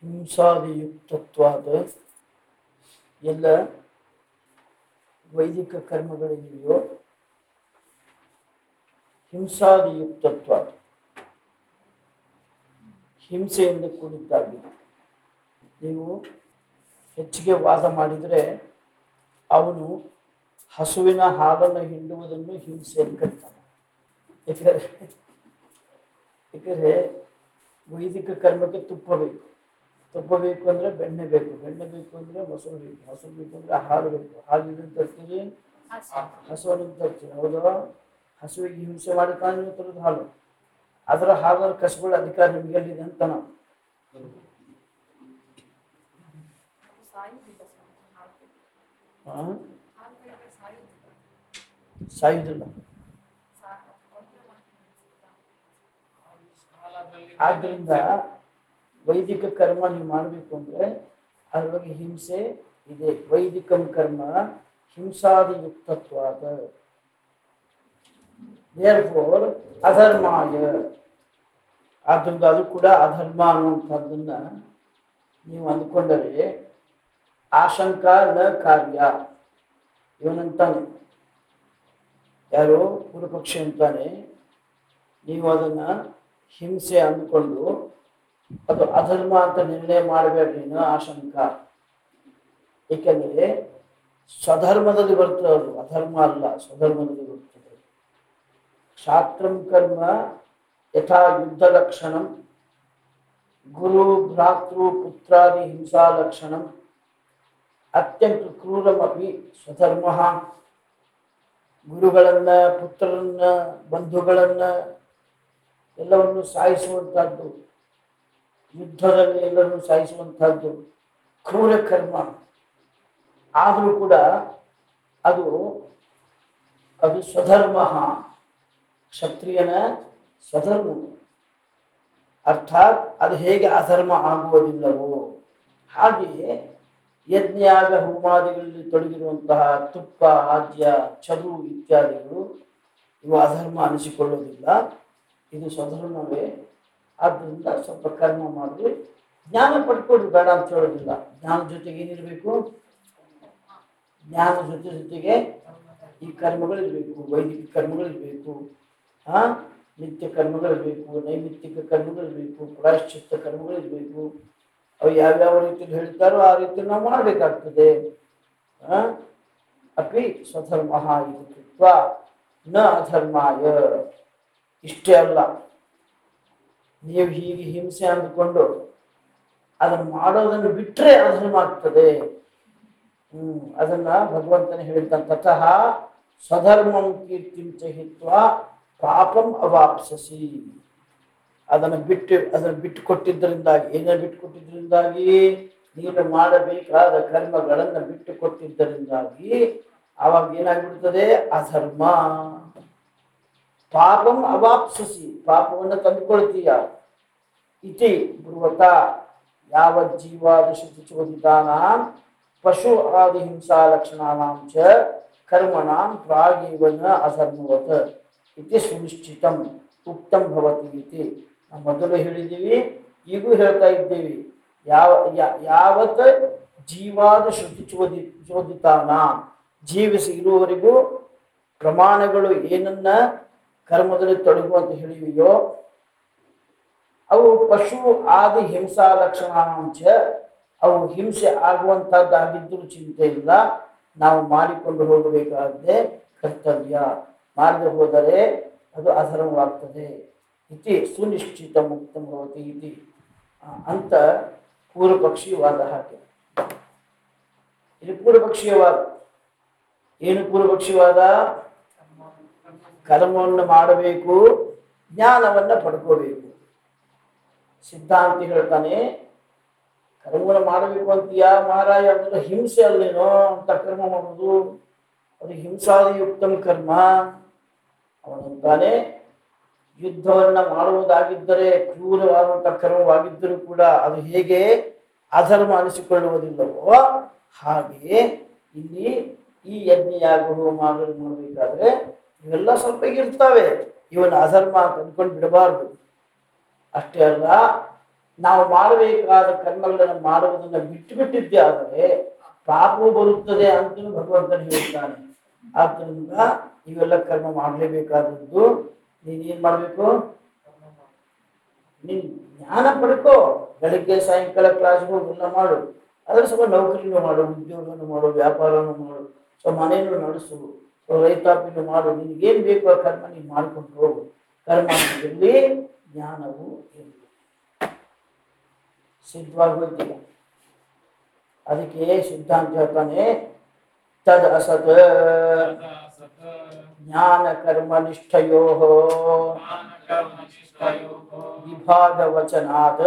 ಹಿಂಸಾದಿಯುಕ್ತತ್ವಾದ ಎಲ್ಲ ವೈದಿಕ ಕರ್ಮಗಳಿವೆಯೋ ಹಿಂಸಾದಿಯುಕ್ತತ್ವಾದ ಹಿಂಸೆಯಿಂದ ಕೂಡಿದ್ದಾಗಿದೆ. ನೀವು ಹೆಚ್ಚಿಗೆ ವಾದ ಮಾಡಿದರೆ ಅವನು ಹಸುವಿನ ಹಾಲನ್ನು ಹಿಂಡುವುದನ್ನು ಹಿಂಸೆಯನ್ನು ಕರೀತಾನೆ. ಏಕೆಂದರೆ ವೈದಿಕ ಕರ್ಮಕ್ಕೆ ತುಪ್ಪ ಬೇಕು. ತುಪ್ಪ ಬೇಕು ಅಂದರೆ ಬೆಣ್ಣೆ ಬೇಕು. ಬೆಣ್ಣೆ ಬೇಕು ಅಂದರೆ ಮೊಸರು ಬೇಕು. ಮೊಸರು ಬೇಕು ಅಂದರೆ ಹಾಲು ಬೇಕು. ಹಾಲಿನ ತರ್ತೀರಿ, ಹಸುವನ್ನು ತರ್ತೀರಿ. ಹೌದಾ? ಹಸುವಿಗೆ ಹಿಂಸೆ ಮಾಡಿ ಕಾನೂನು ತರೋದು ಹಾಲು. ಅದರ ಹಾಲನ್ನು ಕಸಗಳ ಅಧಿಕಾರ ನಿಮಗೆಲ್ಲಿದೆ ಅಂತ ನಾವು ಸಾಯುವುದಿಲ್ಲ. ಆದ್ದರಿಂದ ವೈದಿಕ ಕರ್ಮ ನೀವು ಮಾಡಬೇಕು ಅಂದರೆ ಅದರೊಳಗೆ ಹಿಂಸೆ ಇದೆ. ವೈದಿಕಂ ಕರ್ಮ ಹಿಂಸಾದಿಯುಕ್ತತ್ವಾದ ದೇರ್ಫೋರ್ ಅಧರ್ಮಾಯ. ಆದ್ದರಿಂದ ಅದು ಕೂಡ ಅಧರ್ಮ ಅನ್ನುವಂಥದ್ದನ್ನ ನೀವು ಅಂದ್ಕೊಂಡರೆ ಆಶಂಕ ನ ಕಾರ್ಯ. ಇವನಂತಾನೆ, ಯಾರು ಪೂರ್ವಪಕ್ಷಿ ಅಂತಾನೆ, ನೀವು ಅದನ್ನ ಹಿಂಸೆ ಅಂದ್ಕೊಂಡು ಅದು ಅಧರ್ಮ ಅಂತ ನಿರ್ಣಯ ಮಾಡಬೇಡ್ರಿ. ಆಶಂಕ, ಏಕೆಂದರೆ ಸ್ವಧರ್ಮದಲ್ಲಿ ಬರ್ತದೆ. ಅದು ಅಧರ್ಮ ಅಲ್ಲ, ಸ್ವಧರ್ಮದಲ್ಲಿ ಬರ್ತದೆ. ಶಾಸ್ತ್ರಂ ಕರ್ಮ ಯಥಾ ಯುದ್ಧ ಲಕ್ಷಣಂ ಗುರು ಭ್ರಾತೃ ಪುತ್ರಾದಿ ಹಿಂಸಾ ಲಕ್ಷಣಂ ಅತ್ಯಂತ ಕ್ರೂರಮಪಿ ಸ್ವಧರ್ಮ. ಗುರುಗಳನ್ನ, ಪುತ್ರರನ್ನ, ಬಂಧುಗಳನ್ನ ಎಲ್ಲವನ್ನು ಸಾಯಿಸುವಂತಹದ್ದು, ಯುದ್ಧದಲ್ಲಿ ಎಲ್ಲರನ್ನು ಸಾಯಿಸುವಂತಹದ್ದು ಕ್ರೂರ ಕರ್ಮ. ಆದರೂ ಕೂಡ ಅದು ಅದು ಸ್ವಧರ್ಮ, ಕ್ಷತ್ರಿಯನ ಸ್ವಧರ್ಮ. ಅರ್ಥಾತ್ ಅದು ಹೇಗೆ ಅಧರ್ಮ ಆಗುವುದಿಲ್ಲವೋ ಹಾಗೆಯೇ ಯಜ್ಞಯಾಗ ಹೋಮಾದಿಗಳಲ್ಲಿ ತೊಡಗಿರುವಂತಹ ತುಪ್ಪ, ಆದ್ಯ, ಚರು ಇತ್ಯಾದಿಗಳು ಇವು ಅಧರ್ಮ ಅನಿಸಿಕೊಳ್ಳುವುದಿಲ್ಲ. ಇದು ಸ್ವಧರ್ಮವೇ. ಆದ್ದರಿಂದ ಸ್ವಲ್ಪ ಕರ್ಮ ಮಾಡಿ ಜ್ಞಾನ ಪಡ್ಕೊಳ್ಳಿ, ಬೇಡ ಅಂತ ಹೇಳೋದಿಲ್ಲ. ಜ್ಞಾನ ಜೊತೆಗೆ ಏನಿರಬೇಕು? ಜ್ಞಾನ ಜೊತೆಗೆ ಈ ಕರ್ಮಗಳಿರಬೇಕು. ವೈದಿಕ ಕರ್ಮಗಳಿರಬೇಕು, ನಿತ್ಯ ಕರ್ಮಗಳಿರಬೇಕು, ನೈಮಿತ್ತಿಕ ಕರ್ಮಗಳಿರಬೇಕು, ಪ್ರಾಯಶ್ಚಿತ್ತ ಕರ್ಮಗಳಿರಬೇಕು. ಅವು ಯಾವ್ಯಾವ ರೀತಿಯಲ್ಲಿ ಹೇಳ್ತಾರೋ ಆ ರೀತಿ ನಾವು ಮಾಡಬೇಕಾಗ್ತದೆ. ಅಪಿ ಸ್ವಧರ್ಮ ಇದು ಕೃತ್ವ ನ ಅಧರ್ಮಾಯ. ಇಷ್ಟೇ ಅಲ್ಲ, ನೀವು ಹೀಗೆ ಹಿಂಸೆ ಅಂದುಕೊಂಡು ಅದನ್ನು ಮಾಡೋದನ್ನು ಬಿಟ್ಟರೆ ಅಧರ್ಮ ಆಗ್ತದೆ. ಅದನ್ನ ಭಗವಂತನೇ ಹೇಳಿದ್ದಾನೆ, ತತಃ ಸ್ವಧರ್ಮಂ ಕೀರ್ತಿಂ ಚ ಹಿತ್ವಾ ಪಾಪಂ ಅವಾಪ್ಸಸಿ. ಅದನ್ನು ಬಿಟ್ಟು ಕೊಟ್ಟಿದ್ದರಿಂದಾಗಿ, ಏನೇ ಬಿಟ್ಟು ಕೊಟ್ಟಿದ್ದರಿಂದಾಗಿ, ನೀನು ಮಾಡಬೇಕಾದ ಕರ್ಮಗಳನ್ನು ಬಿಟ್ಟು ಕೊಟ್ಟಿದ್ದರಿಂದಾಗಿ ಆವಾಗ ಏನಾಗ್ಬಿಡ್ತದೆ? ಅಧರ್ಮ. ಪಾಪಂ ಅವಾಪ್ಸಸಿ, ಪಾಪವನ್ನು ತಂದುಕೊಳ್ತೀಯ. ಇತಿ ಬ್ರುವತ ಯಾವ ಜೀವಾದಿಶು ಚೋದಿತಾನಾಂ ಪಶು ಆದಿ ಹಿಂಸಾ ಲಕ್ಷಣಾನಾಂ ಚ ಕರ್ಮಣಾಂ ಪ್ರಾಗೇವನ ಅಧರ್ಮವತ್ ಇತಿ ಸುನಿಶ್ಚಿತಂ ಉಕ್ತಂ ಭವತಿ ಇತಿ. ನಾವು ಮೊದಲು ಹೇಳಿದ್ದೀವಿ, ಈಗೂ ಹೇಳ್ತಾ ಇದ್ದೀವಿ. ಯಾವತ್ ಜೀವಾದ ಶ್ರುತಿ ಚೋದಿತಾನ, ಜೀವಿಸಿ ಇರುವವರೆಗೂ ಪ್ರಮಾಣಗಳು ಏನನ್ನ ಕರ್ಮದಲ್ಲಿ ತೊಡಗುವಂತ ಹೇಳಿವೆಯೋ ಅವು ಪಶು ಆದಿ ಹಿಂಸಾ ಲಕ್ಷಣಾಂಶ, ಅವು ಹಿಂಸೆ ಆಗುವಂತಹದ್ದಾಗಿದ್ದರೂ ಚಿಂತೆ ಇಲ್ಲ. ನಾವು ಮಾಡಿಕೊಂಡು ಹೋಗಬೇಕಾದ್ರೆ ಕರ್ತವ್ಯ. ಮಾಡದೆ ಹೋದರೆ ಅದು ಅಧರ್ಮವಾಗ್ತದೆ. ಇತಿ ಸುನಿಶ್ಚಿತ ಮುಕ್ತ ಭವತಿ ಇತಿ ಅಂತ ಪೂರ್ವಪಕ್ಷೀಯ ವಾದ. ಹಾಗೆ ಇದು ಪೂರ್ವಪಕ್ಷೀಯ ವಾದ. ಏನು ಪೂರ್ವಪಕ್ಷೀಯ ವಾದ? ಕರ್ಮವನ್ನು ಮಾಡಬೇಕು, ಜ್ಞಾನವನ್ನು ಪಡ್ಕೋಬೇಕು. ಸಿದ್ಧಾಂತಿ ಹೇಳ್ತಾನೆ, ಕರ್ಮವನ್ನು ಮಾಡಬೇಕು ಅಂತೀಯ ಮಹಾರಾಯ, ಅಂದ್ರೆ ಹಿಂಸೆ ಅಲ್ಲೇನೋ ಅಂತ ಕರ್ಮ ಮಾಡೋದು, ಅದು ಹಿಂಸಾದಿಯುಕ್ತಂ ಕರ್ಮ. ಅವನಂತಾನೆ, ಯುದ್ಧವನ್ನ ಮಾಡುವುದಾಗಿದ್ದರೆ ಕ್ರೂರವಾದಂಥ ಕರ್ಮವಾಗಿದ್ದರೂ ಕೂಡ ಅದು ಹೇಗೆ ಅಧರ್ಮ ಅನಿಸಿಕೊಳ್ಳುವುದಿಲ್ಲವೋ ಹಾಗೆಯೇ ಇಲ್ಲಿ ಈ ಯಜ್ಞಯಾಗ ಹೋಮಾಗಳು ಮಾಡಬೇಕಾದ್ರೆ ಇವೆಲ್ಲ ಸ್ವಲ್ಪ ಇರ್ತವೆ. ಇವನ ಅಧರ್ಮ ಅಂತ ಅಂದ್ಕೊಂಡು ಬಿಡಬಾರ್ದು. ಅಷ್ಟೇ ಅಲ್ಲ, ನಾವು ಮಾಡಬೇಕಾದ ಕರ್ಮಗಳನ್ನು ಮಾಡುವುದನ್ನು ಬಿಟ್ಟು ಬಿಟ್ಟಿದ್ದೇ ಆದರೆ ಪಾಪವು ಬರುತ್ತದೆ ಅಂತಲೂ ಭಗವಂತನು ಹೇಳ್ತಾನೆ. ಆದ್ದರಿಂದ ಇವೆಲ್ಲ ಕರ್ಮ ಮಾಡಲೇಬೇಕಾದದ್ದು. ನೀನೇನ್ ಮಾಡಬೇಕು? ನೀನ್ ಜ್ಞಾನ ಪಡ್ಕೋ. ಬೆಳಿಗ್ಗೆ ಸಾಯಂಕಾಲ ಕ್ಲಾಸ್ಗೆ ಹೋಗಿ ಎಲ್ಲ ಮಾಡು. ಅದ್ರ ಸ್ವಲ್ಪ ನೌಕರಿನೂ ಮಾಡು, ಉದ್ಯೋಗನೂ ಮಾಡು, ವ್ಯಾಪಾರನೂ ಮಾಡು, ಸೊ ಮನೆಯನ್ನು ನಡೆಸು, ಸೊ ರೈತಾಪಿನೂ ಮಾಡು. ನಿನಗೇನ್ ಬೇಕು ಆ ಕರ್ಮ ನೀನು ಮಾಡ್ಕೊಂಡು ಹೋಗು. ಕರ್ಮ ಇರಲಿ, ಜ್ಞಾನವೂ ಇರಲಿ. ಸಿದ್ಧವಾಗಿ ಹೋಗ್ತೀಯ. ಅದಕ್ಕೆ ಸಿದ್ಧಾಂತ ಹೇಳ್ತಾನೆ, ತದ್ ಅಸತ್ ಜ್ಞಾನ ಕರ್ಮ ನಿಷ್ಠಯೋ ವಿಭಾಗವಚನಾತ್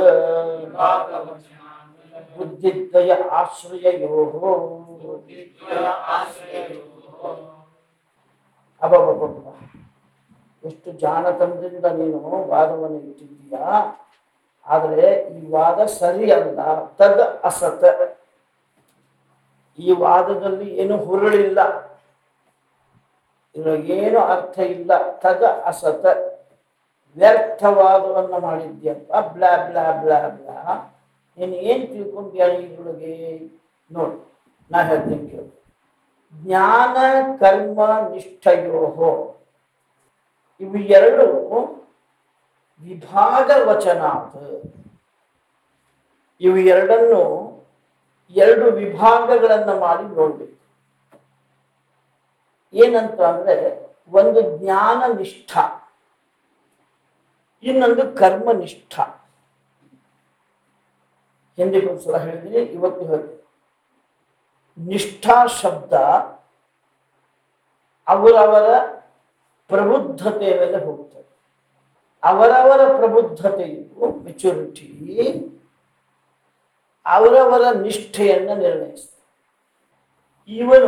ಬುದ್ಧಿದ್ವಯ ಆಶ್ರಯಯೋ. ಅಬ್ಬಬ್ಬಬ್ಬ, ಎಷ್ಟು ಜಾಣತನದಿಂದ ನೀನು ವಾದವನ್ನು ಇಟ್ಟಿದ್ದೀಯಾ. ಆದರೆ ಈ ವಾದ ಸರಿ ಅಲ್ಲ. ತದ್ ಅಸತ್, ಈ ವಾದದಲ್ಲಿ ಏನು ಹುರುಳಿಲ್ಲ, ಇದ್ರೊಳಗೇನು ಅರ್ಥ ಇಲ್ಲ. ತದ್ ಅಸತ್, ವ್ಯರ್ಥವಾದವನ್ನು ಮಾಡಿದ್ಯಪ್ಪ. Blah blah blah blah. ನೀನು ಏನ್ ತಿಳ್ಕೊಂಡ್ಯಾ ಇದ್ರೊಳಗೆ? ನೋಡಿ, ನಾ ಹೇಳ್ತೀನಿ ಕೇಳು. ಜ್ಞಾನ ಕರ್ಮ ನಿಷ್ಠಯೋ, ಇವು ಎರಡು ವಿಭಾಗ ವಚನಾತ್. ಇವು ಎರಡನ್ನು ಎರಡು ವಿಭಾಗಗಳನ್ನ ಮಾಡಿ ನೋಡ್ಬೇಕು. ಏನಂತ ಅಂದ್ರೆ, ಒಂದು ಜ್ಞಾನ ನಿಷ್ಠ, ಇನ್ನೊಂದು ಕರ್ಮನಿಷ್ಠ. ಹಿಂದಿಗೊಂದ್ಸಲ ಹೇಳಿದ್ದೀನಿ, ಇವತ್ತು ಹೇಳ್ತೀನಿ. ನಿಷ್ಠಾ ಶಬ್ದ ಅವರವರ ಪ್ರಬುದ್ಧತೆಯ ಮೇಲೆ ಹೋಗ್ತದೆ. ಅವರವರ ಪ್ರಬುದ್ಧತೆಯು ಮೆಚುರಿಟಿ ಅವರವರ ನಿಷ್ಠೆಯನ್ನು ನಿರ್ಣಯಿಸ್ತದೆ. ಇವನು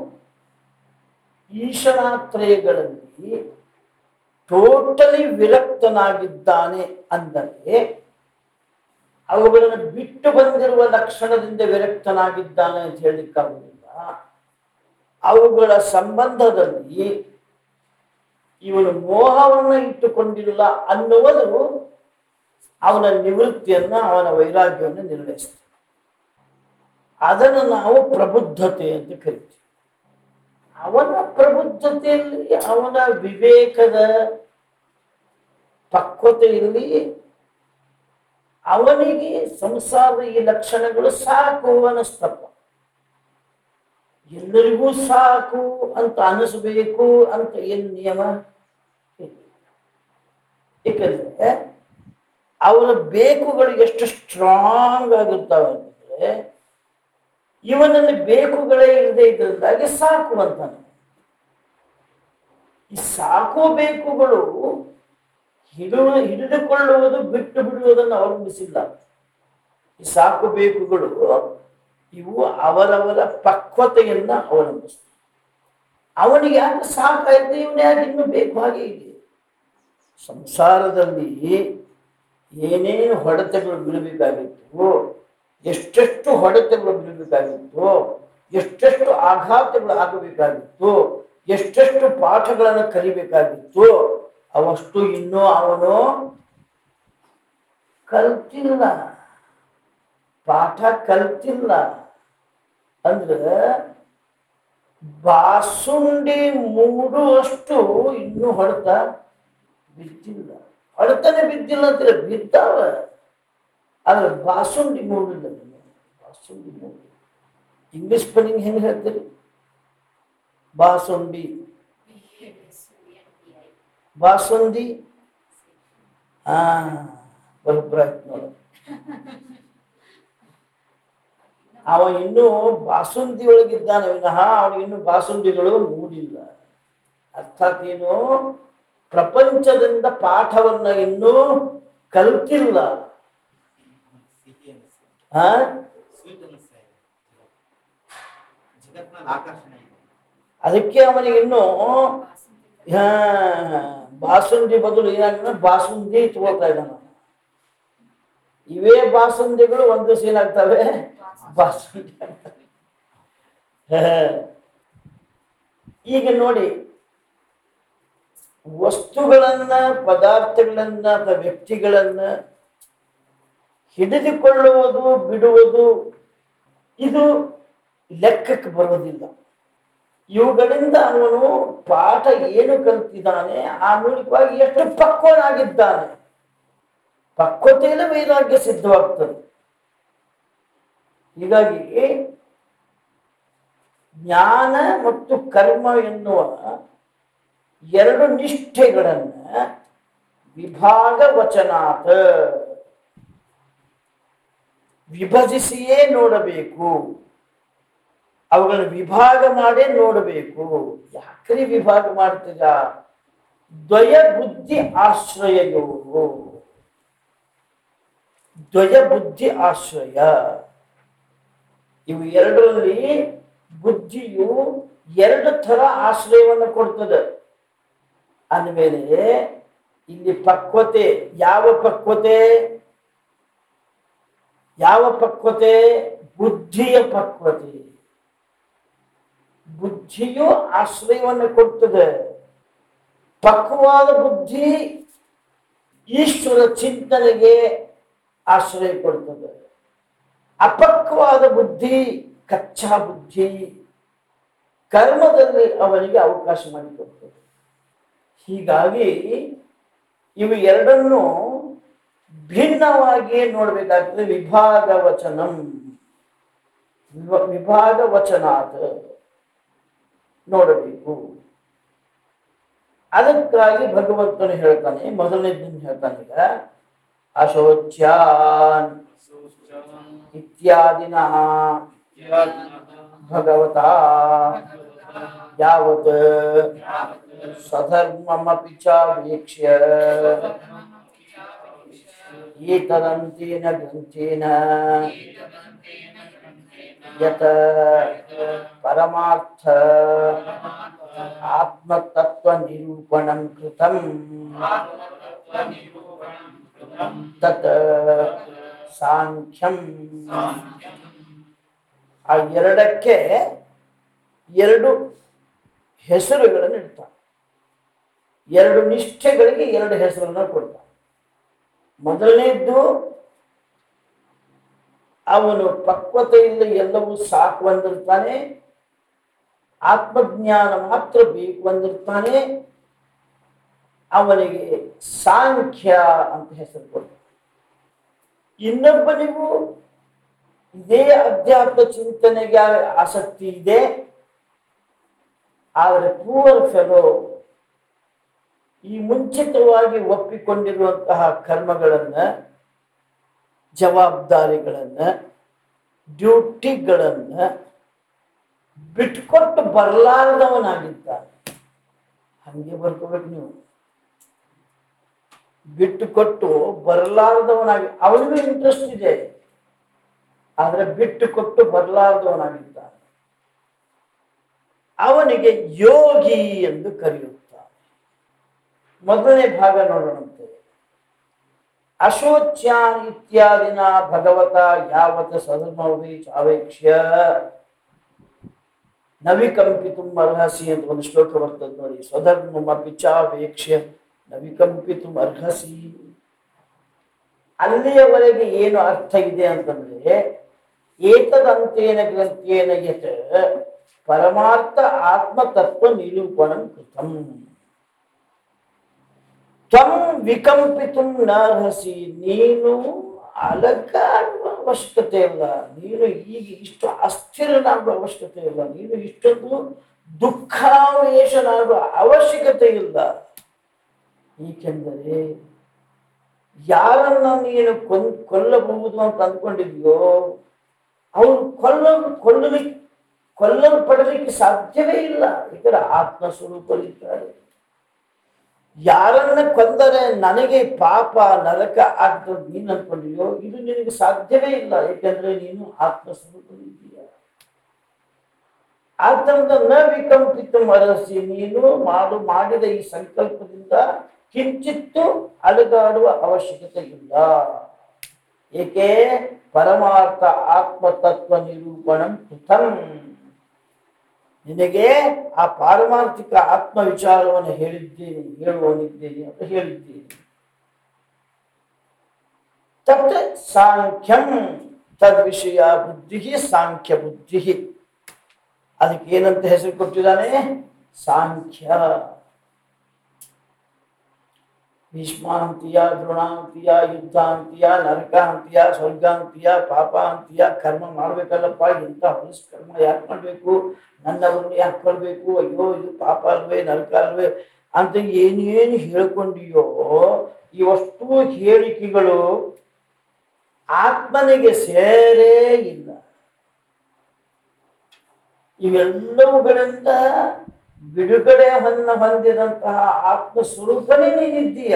ಈಶನಾತ್ರಯಗಳಲ್ಲಿ ಟೋಟಲಿ ವಿರಕ್ತನಾಗಿದ್ದಾನೆ ಅಂದರೆ ಅವುಗಳನ್ನು ಬಿಟ್ಟು ಬಂದಿರುವ ಲಕ್ಷಣದಿಂದ ವಿರಕ್ತನಾಗಿದ್ದಾನೆ ಅಂತ ಹೇಳಲಿಕ್ಕಾಗುವುದಿಲ್ಲ. ಅವುಗಳ ಸಂಬಂಧದಲ್ಲಿ ಇವನು ಮೋಹವನ್ನು ಇಟ್ಟುಕೊಂಡಿಲ್ಲ ಅನ್ನುವುದು ಅವನ ನಿವೃತ್ತಿಯನ್ನ, ಅವನ ವೈರಾಗ್ಯವನ್ನು ನಿರ್ಣಯಿಸ್ತದೆ. ಅದನ್ನು ನಾವು ಪ್ರಬುದ್ಧತೆ ಅಂತ ಕರಿತೀವಿ. ಅವನ ಪ್ರಬುದ್ಧತೆಯಲ್ಲಿ, ಅವನ ವಿವೇಕದ ಪಕ್ವತೆಯಲ್ಲಿ ಅವನಿಗೆ ಸಂಸಾರದ ಈ ಲಕ್ಷಣಗಳು ಸಾಕು ಅನ್ನಿಸ್ತಪ್ಪ. ಎಲ್ಲರಿಗೂ ಸಾಕು ಅಂತ ಅನಿಸ್ಬೇಕು ಅಂತ ಏನು ನಿಯಮ? ಏಕೆಂದ್ರೆ ಅವರ ಬೇಕುಗಳು ಎಷ್ಟು ಸ್ಟ್ರಾಂಗ್ ಆಗಿರ್ತಾವೆ ಅಂತಂದ್ರೆ, ಇವನಲ್ಲಿ ಬೇಕುಗಳೇ ಇಲ್ಲದೆ ಇದ್ದರಿಂದಾಗಿ ಸಾಕು ಅಂತಾನೆ. ಈ ಸಾಕು ಬೇಕುಗಳು ಹಿಡಿದುಕೊಳ್ಳುವುದು ಬಿಟ್ಟು ಬಿಡುವುದನ್ನು ಅವಲಂಬಿಸಿಲ್ಲ. ಈ ಸಾಕು ಬೇಕುಗಳು ಇವು ಅವರವರ ಪಕ್ವತೆಯನ್ನ ಅವಲಂಬಿಸ್ತವೆ. ಅವನಿಗೆ ಯಾಕೆ ಸಾಕಾಯ್ತು, ಇವನು ಯಾಕೆ ಇನ್ನೂ ಬೇಕು ಹಾಗೆ ಇದೆ. ಸಂಸಾರದಲ್ಲಿ ಏನೇನು ಹೊಡೆತಗಳು ಬೀಳಬೇಕಾಗಿತ್ತು, ಎಷ್ಟೆಷ್ಟು ಹೊಡೆತಗಳು ಬೀಳಬೇಕಾಗಿತ್ತು, ಎಷ್ಟೆಷ್ಟು ಆಘಾತಗಳು ಆಗಬೇಕಾಗಿತ್ತು, ಎಷ್ಟೆಷ್ಟು ಪಾಠಗಳನ್ನು ಕಲಿಬೇಕಾಗಿತ್ತು, ಅವಷ್ಟು ಇನ್ನೂ ಅವನು ಕಲ್ತಿಲ್ಲ, ಪಾಠ ಕಲ್ತಿಲ್ಲ. ಅಂದ್ರೆ ಬಾಸುಂಡಿ ಮೂಡುವಷ್ಟು ಇನ್ನೂ ಹೊಡೆತ ಬಿದ್ದಿಲ್ಲ. ಹೊಡೆತನೇ ಬಿದ್ದಿಲ್ಲ ಅಂತಾರೆ, ಬಿದ್ದಾವ, ಆದ್ರೆ ಬಾಸುಂಡಿ ಮೂಡಿಲ್ಲ. ಬಾಸುಂಡಿ ಮೂಡಿ ಇಂಗ್ಲಿಷ್ ಸ್ಪೆಲ್ಲಿಂಗ್ ಹೆಂಗೆ ಹೇಳ್ತೀರಿ? ಬಾಸುಂಡಿ, ಬಾಸುಂದಿ. ಬರೋಬ್ಬರ ಆಯ್ತು ನೋಡ. ಅವ ಇನ್ನೂ ಬಾಸುಂದಿ ಒಳಗಿದ್ದಾನೆ ವಿನಃ ಅವನಿಗಿನ್ನೂ ಬಾಸುಂಡಿಗಳು ಮೂಡಿಲ್ಲ. ಅರ್ಥಾತ್ ಏನು, ಪ್ರಪಂಚದಿಂದ ಪಾಠವನ್ನ ಇನ್ನೂ ಕಲ್ತಿಲ್ಲ. ಅದಕ್ಕೆ ಅವನಿಗೆ ಇನ್ನೂ ಬಾಸುಂದಿ ಬದಲು ಏನಾಗ್ತದೆ, ಬಾಸುಂದಿ ತಗೋತಾ ಇದ್ದಾನ. ಇವೇ ಬಾಸುಂದಿಗಳು ಒಂದು ದಿವಸ ಏನಾಗ್ತವೆ, ಬಾಸುಂದಿ ಆಗ್ತವೆ. ಈಗ ನೋಡಿ, ವಸ್ತುಗಳನ್ನ, ಪದಾರ್ಥಗಳನ್ನ ಅಥವಾ ವ್ಯಕ್ತಿಗಳನ್ನ ಹಿಡಿದುಕೊಳ್ಳುವುದು ಬಿಡುವುದು ಇದು ಲೆಕ್ಕಕ್ಕೆ ಬರೋದಿಲ್ಲ. ಇವುಗಳಿಂದ ಅವನು ಪಾಠ ಏನು ಕಲಿತಿದ್ದಾನೆ, ಆ ಮೂಲಕವಾಗಿ ಎಷ್ಟು ಪಕ್ವನಾಗಿದ್ದಾನೆ, ಪಕ್ವತೆಯಲ್ಲಿ ವೈರಾಗ್ಯ ಸಿದ್ಧವಾಗ್ತದೆ. ಹೀಗಾಗಿ ಜ್ಞಾನ ಮತ್ತು ಕರ್ಮ ಎನ್ನುವ ಎರಡು ನಿಷ್ಠೆಗಳನ್ನ ವಿಭಾಗ ವಚನಾತ್ ವಿಭಜಿಸಿಯೇ ನೋಡಬೇಕು, ಅವುಗಳನ್ನು ವಿಭಾಗ ಮಾಡೇ ನೋಡಬೇಕು. ಯಾಕ್ರಿ ವಿಭಾಗ ಮಾಡ್ತೀರ? ದ್ವಯ ಬುದ್ಧಿ ಆಶ್ರಯಯೋರು, ದ್ವಯ ಬುದ್ಧಿ ಆಶ್ರಯ, ಇವು ಎರಡರಲ್ಲಿ ಬುದ್ಧಿಯು ಎರಡು ಥರ ಆಶ್ರಯವನ್ನು ಕೊಡ್ತದೆ. ಅಂದಮೇಲೆ ಇಲ್ಲಿ ಪಕ್ವತೆ, ಯಾವ ಪಕ್ವತೆ? ಯಾವ ಪಕ್ವತೆ? ಬುದ್ಧಿಯ ಪಕ್ವತೆ. ಬುದ್ಧಿಯು ಆಶ್ರಯವನ್ನು ಕೊಡ್ತದೆ. ಪಕ್ವವಾದ ಬುದ್ಧಿ ಈಶ್ವರ ಚಿಂತನೆಗೆ ಆಶ್ರಯ ಕೊಡ್ತದೆ. ಅಪಕ್ವವಾದ ಬುದ್ಧಿ, ಕಚ್ಚಾ ಬುದ್ಧಿ, ಕರ್ಮದಲ್ಲಿ ಅವನಿಗೆ ಅವಕಾಶ ಮಾಡಿಕೊಡ್ತದೆ. ಹೀಗಾಗಿ ಇವು ಎರಡನ್ನು ಭಿನ್ನವಾಗಿ ನೋಡಬೇಕಾಗ್ತದೆ. ವಿಭಾಗ ವಚನಂ, ವಿಭಾಗ ವಚನಾತ್ ನೋಡಬೇಕು. ಅದಕ್ಕಾಗಿ ಭಗವಂತನು ಹೇಳ್ತಾನೆ, ಮೊದಲನೇದನ್ನು ಹೇಳ್ತಾನೆ ಈಗ, ಅಶೋಚ್ಯಾನ್ ಇತ್ಯಾದಿನ ಭಗವತಾ ಯಾವತ್ ಸ್ವಧರ್ಮಮಪಿ ಚಾವೇಕ್ಷ್ಯ ಏತದಂತೇನ ಗ್ರಂಥೇನ ಯತ್ ಪರಮಾರ್ಥ ಆತ್ಮತತ್ವ ನಿರೂಪಣಂ ಕೃತಂ ತತ್ ಸಾಂಖ್ಯಂ. ಆ ಎರಡಕ್ಕೆ ಎರಡು ಹೆಸರುಗಳನ್ನು ಇಡ್ತಾನೆ. ಎರಡು ನಿಷ್ಠೆಗಳಿಗೆ ಎರಡು ಹೆಸರನ್ನು ಕೊಡ್ತಾನೆ. ಮೊದಲನೇದ್ದು, ಅವನು ಪಕ್ವತೆಯಿಂದ ಎಲ್ಲವೂ ಸಾಕು ಅಂದಿರ್ತಾನೆ, ಆತ್ಮಜ್ಞಾನ ಮಾತ್ರ ಬೇಕು ಅಂದಿರ್ತಾನೆ, ಅವನಿಗೆ ಸಾಂಖ್ಯ ಅಂತ ಹೆಸರು ಕೊಡ್ತಾನೆ. ಇನ್ನೊಬ್ಬನಿಗೂ ಇದೇ ಅಧ್ಯಾತ್ಮ ಚಿಂತನೆಗೆ ಆಸಕ್ತಿ ಇದೆ, ಆದರೆ ಪೂವರ್ ಫೆಲೋ ಈ ಮುಂಚಿತವಾಗಿ ಒಪ್ಪಿಕೊಂಡಿರುವಂತಹ ಕರ್ಮಗಳನ್ನ, ಜವಾಬ್ದಾರಿಗಳನ್ನ, ಡ್ಯೂಟಿಗಳನ್ನ ಬಿಟ್ಕೊಟ್ಟು ಬರಲಾರದವನಾಗಿದ್ದಾನೆ. ಹಂಗೆ ಬರ್ಕೋಬೇಕು ನೀವು. ಬಿಟ್ಟುಕೊಟ್ಟು ಬರಲಾರದವನಾಗಿ, ಅವನಿಗೂ ಇಂಟ್ರೆಸ್ಟ್ ಇದೆ, ಆದರೆ ಬಿಟ್ಟುಕೊಟ್ಟು ಬರಲಾರದವನಾಗಿದ್ದಾನೆ. ಅವನಿಗೆ ಯೋಗಿ ಎಂದು ಕರೆಯುತ್ತಾನೆ. ಮೊದಲನೇ ಭಾಗ ನೋಡೋಣಂತೆ. ಅಶೋಚ್ಯಾನ್ ಇತ್ಯಾದಿನ ಭಗವತ ಯಾವತ್ ಸಧರ್ಮವೇ ಚಾವೇಕ್ಷ್ಯ ನವಿಕಂಪಿತು ಅರ್ಹಸಿ ಅಂತ ಒಂದು ಶ್ಲೋಕ ಬರ್ತದೆ ನೋಡಿ. ಸ್ವಧರ್ಮಮಪಿ ಚಾವೇಕ್ಷ್ಯ ನವಿಕಂಪಿತು ಅರ್ಹಸಿ. ಅಲ್ಲಿಯವರೆಗೆ ಏನು ಅರ್ಥ ಇದೆ ಅಂತಂದ್ರೆ, ಏತದಂತೇನ ಗ್ರಂಥೇನ ಯತ್ ಪರಮಾರ್ಥ ಆತ್ಮತತ್ವ ನಿರೂಪಣಂ ಕೃತಂ ತ್ವಂ ವಿಕಂಪಿತು ನಾರ್ಹಸಿ. ನೀನು ಅಲಗಾಡುವ ಅವಶ್ಯಕತೆ ಇಲ್ಲ, ನೀನು ಈಗ ಇಷ್ಟು ಅಸ್ಥಿರನಾಗುವ ಅವಶ್ಯಕತೆ ಇಲ್ಲ, ನೀನು ಇಷ್ಟೊಂದು ದುಃಖಾವೇಶನಾಗುವ ಅವಶ್ಯಕತೆ ಇಲ್ಲ. ಏಕೆಂದರೆ ಯಾರನ್ನ ನೀನು ಕೊಲ್ಲಬಹುದು ಅಂತ ಅಂದ್ಕೊಂಡಿದ್ಯೋ ಅವರು ಕೊಲ್ಲಲ್ಪಡಲಿಕ್ಕೆ ಸಾಧ್ಯವೇ ಇಲ್ಲ. ಇದರ ಆತ್ಮ ಸ್ವರೂಪರಿದ್ದಾರೆ. ಯಾರನ್ನ ಕೊಂದರೆ ನನಗೆ ಪಾಪ ನರಕ ಆಗ್ತದೆ ನೀನು ಅನ್ಕೊಂಡಿಯೋ ಇದು ನಿನಗೆ ಸಾಧ್ಯವೇ ಇಲ್ಲ. ಏಕೆಂದ್ರೆ ನೀನು ಆತ್ಮ ಸ್ವರೂಪರಿದ್ದೀಯ. ಆದ್ದರಿಂದ ನ ವಿಕಂಪಿತು ಮರಸಿ, ನೀನು ಮಾಡಿದ ಈ ಸಂಕಲ್ಪದಿಂದ ಕಿಂಚಿತ್ತು ಅಲುಗಾಡುವ ಅವಶ್ಯಕತೆ ಇಲ್ಲ. ಏಕೆ? ಪರಮಾರ್ಥ ಆತ್ಮತತ್ವ ನಿರೂಪಣಂ ಕೃತಂ. ನಿನಗೆ ಆ ಪಾರಮಾರ್ಥಿಕ ಆತ್ಮ ವಿಚಾರವನ್ನು ಹೇಳುವವನಿದ್ದೇನೆ ಅಂತ ಹೇಳಿದ್ದೇನೆ. ತತ್ ಸಾಂಖ್ಯಂ ತದ್ವಿಷಯ ಬುದ್ಧಿ ಸಾಂಖ್ಯ ಬುದ್ಧಿ. ಅದಕ್ಕೆ ಏನಂತ ಹೆಸರು ಕೊಟ್ಟಿದ್ದಾನೆ? ಸಾಂಖ್ಯ. ಭೀಷ್ಮಾಂತಿಯ, ದ್ರೋಣಾಂತಿಯ, ಯುದ್ಧ ಅಂತೀಯ, ನರಕ ಅಂತೀಯ, ಸ್ವರ್ಗ ಅಂತೀಯ, ಪಾಪ ಅಂತೀಯ. ಕರ್ಮ ಮಾಡ್ಬೇಕಲ್ಲಪ್ಪ, ಇಂಥ ಹೊಲಸು ಕರ್ಮ ಯಾಕೆ ಮಾಡ್ಬೇಕು, ನನ್ನವರನ್ನು ಯಾಕೆ ಕೊಡ್ಬೇಕು, ಅಯ್ಯೋ ಇದು ಪಾಪ ಅಲ್ವೇ, ನರಕ ಅಲ್ವೇ ಅಂತ ಏನೇನು ಹೇಳ್ಕೊಂಡಿಯೋ ಇವಷ್ಟು ಹೇಳಿಕೆಗಳು ಆತ್ಮನಿಗೆ ಸೇರೇ ಇಲ್ಲ. ಇವೆಲ್ಲವುಗಳಿಂದ ಬಿಡುಗಡೆ ಹೊಂದಿದಂತಹ ಆತ್ಮ ಸ್ವರೂಪನೇ ನೀನಿದ್ದೀಯ.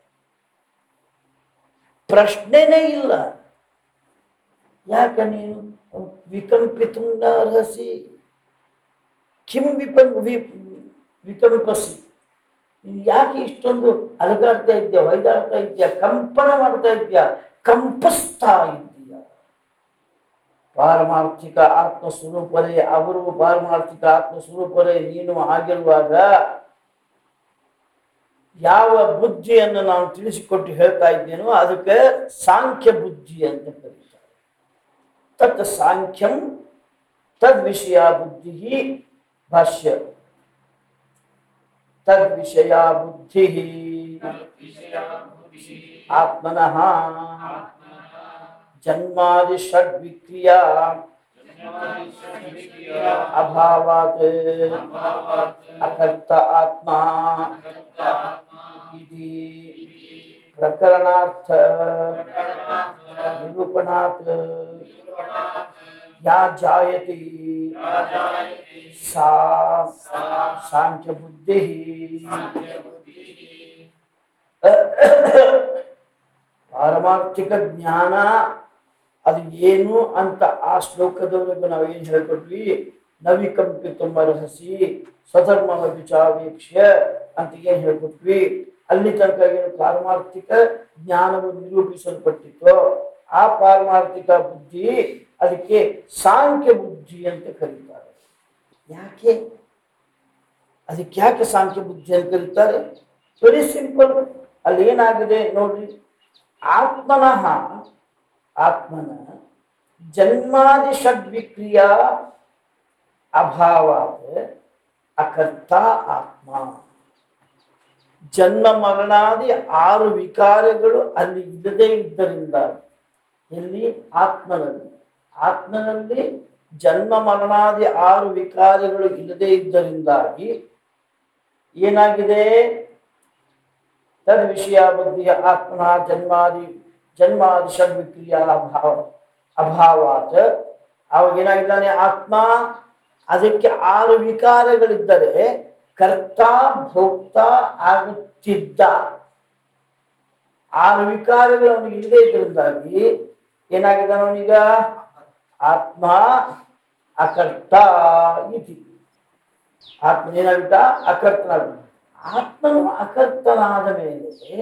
ಪ್ರಶ್ನೆನೇ ಇಲ್ಲ. ಯಾಕ ನೀನು ವಿಕಂಪಿತುಂಡ ಅರ್ಹಸಿ? ಕಿಂ ವಿಕಂಪಸಿ? ಯಾಕೆ ಇಷ್ಟೊಂದು ಅಲಗಾಡ್ತಾ ಇದ್ಯಾ, ಹೊಯ್ದಾಡ್ತಾ ಇದ್ಯಾ, ಕಂಪನ ಮಾಡ್ತಾ ಇದ್ಯಾ, ಕಂಪಿಸ್ತಾ ಇದ್ದೀಯ? ಪಾರಮಾರ್ಥಿಕ ಆತ್ಮಸ್ವರೂಪರೇ ಅವರು, ಪಾರಮಾರ್ಥಿಕ ಆತ್ಮಸ್ವರೂಪರೇ ನೀನು ಆಗಿರುವಾಗ ಯಾವ ಬುದ್ಧಿಯನ್ನು ನಾನು ತಿಳಿಸಿಕೊಟ್ಟು ಹೇಳ್ತಾ ಇದ್ದೇನೋ ಅದಕ್ಕೆ ಸಾಂಖ್ಯ ಬುದ್ಧಿ ಅಂತ ಕರೀತಾರೆ. ತತ್ ಸಾಂಖ್ಯಂ ತದ್ವಿಷಯ ಬುದ್ಧಿ. ಭಾಷ್ಯ: ತದ್ವಿಷಯ ಬುದ್ಧಿ ಆತ್ಮನಃ ಜನ್ಮಾದಿ ಷಡ್ವಿಕ್ರಿಯಾ ಅಭಾವಾತ್ ಅಕರ್ತ ಆತ್ಮ ಇತಿ ಪ್ರಕರಣಾರ್ಥ ನಿರೂಪಣಾತ್ ಯಾ ಜಾಯತಿ ಸಾ ಸಾಂಖ್ಯ ಬುದ್ಧಿ. ಪಾರಮಾರ್ಥಿಕ ಜ್ಞಾನ ಅದು ಏನು ಅಂತ ಆ ಶ್ಲೋಕದವರೆಗೂ ನಾವು ಏನು ಹೇಳ್ಕೊಟ್ವಿ? ನವಿಕಂಪಿತು ಅರ್ಹಸಿ ಸ್ವಧರ್ಮ ವಿಚಾವೇಕ್ಷ್ಯ ಅಂತ ಏನು ಹೇಳ್ಕೊಟ್ವಿ? ಅಲ್ಲಿ ತನಕ ಏನು ಪಾರಮಾರ್ಥಿಕ ಜ್ಞಾನವು ನಿರೂಪಿಸಲ್ಪಟ್ಟಿತ್ತು. ಆ ಪಾರಮಾರ್ಥಿಕ ಬುದ್ಧಿ ಅದಕ್ಕೆ ಸಾಂಖ್ಯ ಬುದ್ಧಿ ಅಂತ ಕರೀತಾರೆ. ಯಾಕೆ ಅದಕ್ಕೆ ಯಾಕೆ ಸಾಂಖ್ಯ ಬುದ್ಧಿ ಅಂತ ಕರೀತಾರೆ? Very simple. ಅಲ್ಲಿ ಏನಾಗಿದೆ ನೋಡ್ರಿ. ಆತ್ಮನ ಜನ್ಮಾದಿ ಷಡ್ವಿಕ್ರಿಯಾ ಅಭಾವಾತ್ ಅಕರ್ತ ಆತ್ಮ. ಜನ್ಮ ಮರಣಾದಿ 6 ವಿಕಾರಗಳು ಅಲ್ಲಿ ಇಲ್ಲದೇ ಇದ್ದರಿಂದ, ಎಲ್ಲಿ? ಆತ್ಮನಲ್ಲಿ ಜನ್ಮ ಮರಣಾದಿ 6 ವಿಕಾರಗಳು ಇಲ್ಲದೇ ಇದ್ದರಿಂದಾಗಿ ಏನಾಗಿದೆ? ತದ್ ವಿಷಯ ಬುದ್ಧಿಯ ಆತ್ಮನ ಜನ್ಮಾದಿ ಷಡ್ವಿಕ್ರಿಯಾ ಅಭಾವಾತ್. ಅವಾಗ ಏನಾಗಿದ್ದಾನೆ ಆತ್ಮ? ಅದಕ್ಕೆ 6 ವಿಕಾರಗಳಿದ್ದರೆ ಕರ್ತ ಭೋಕ್ತ ಆಗುತ್ತಿದ್ದ. 6 ವಿಕಾರಗಳು ಅವನಿಗೆ ಇಲ್ಲದೆ ಇದರಿಂದಾಗಿ ಏನಾಗಿದ್ದಾನೆ ಅವನೀಗ? ಆತ್ಮ ಅಕರ್ತ ಇತಿ. ಆತ್ಮ ಏನಾಗಿದ್ದ? ಅಕರ್ತನಾಗ. ಆತ್ಮನು ಅಕರ್ತನಾದ ಮೇಲೆ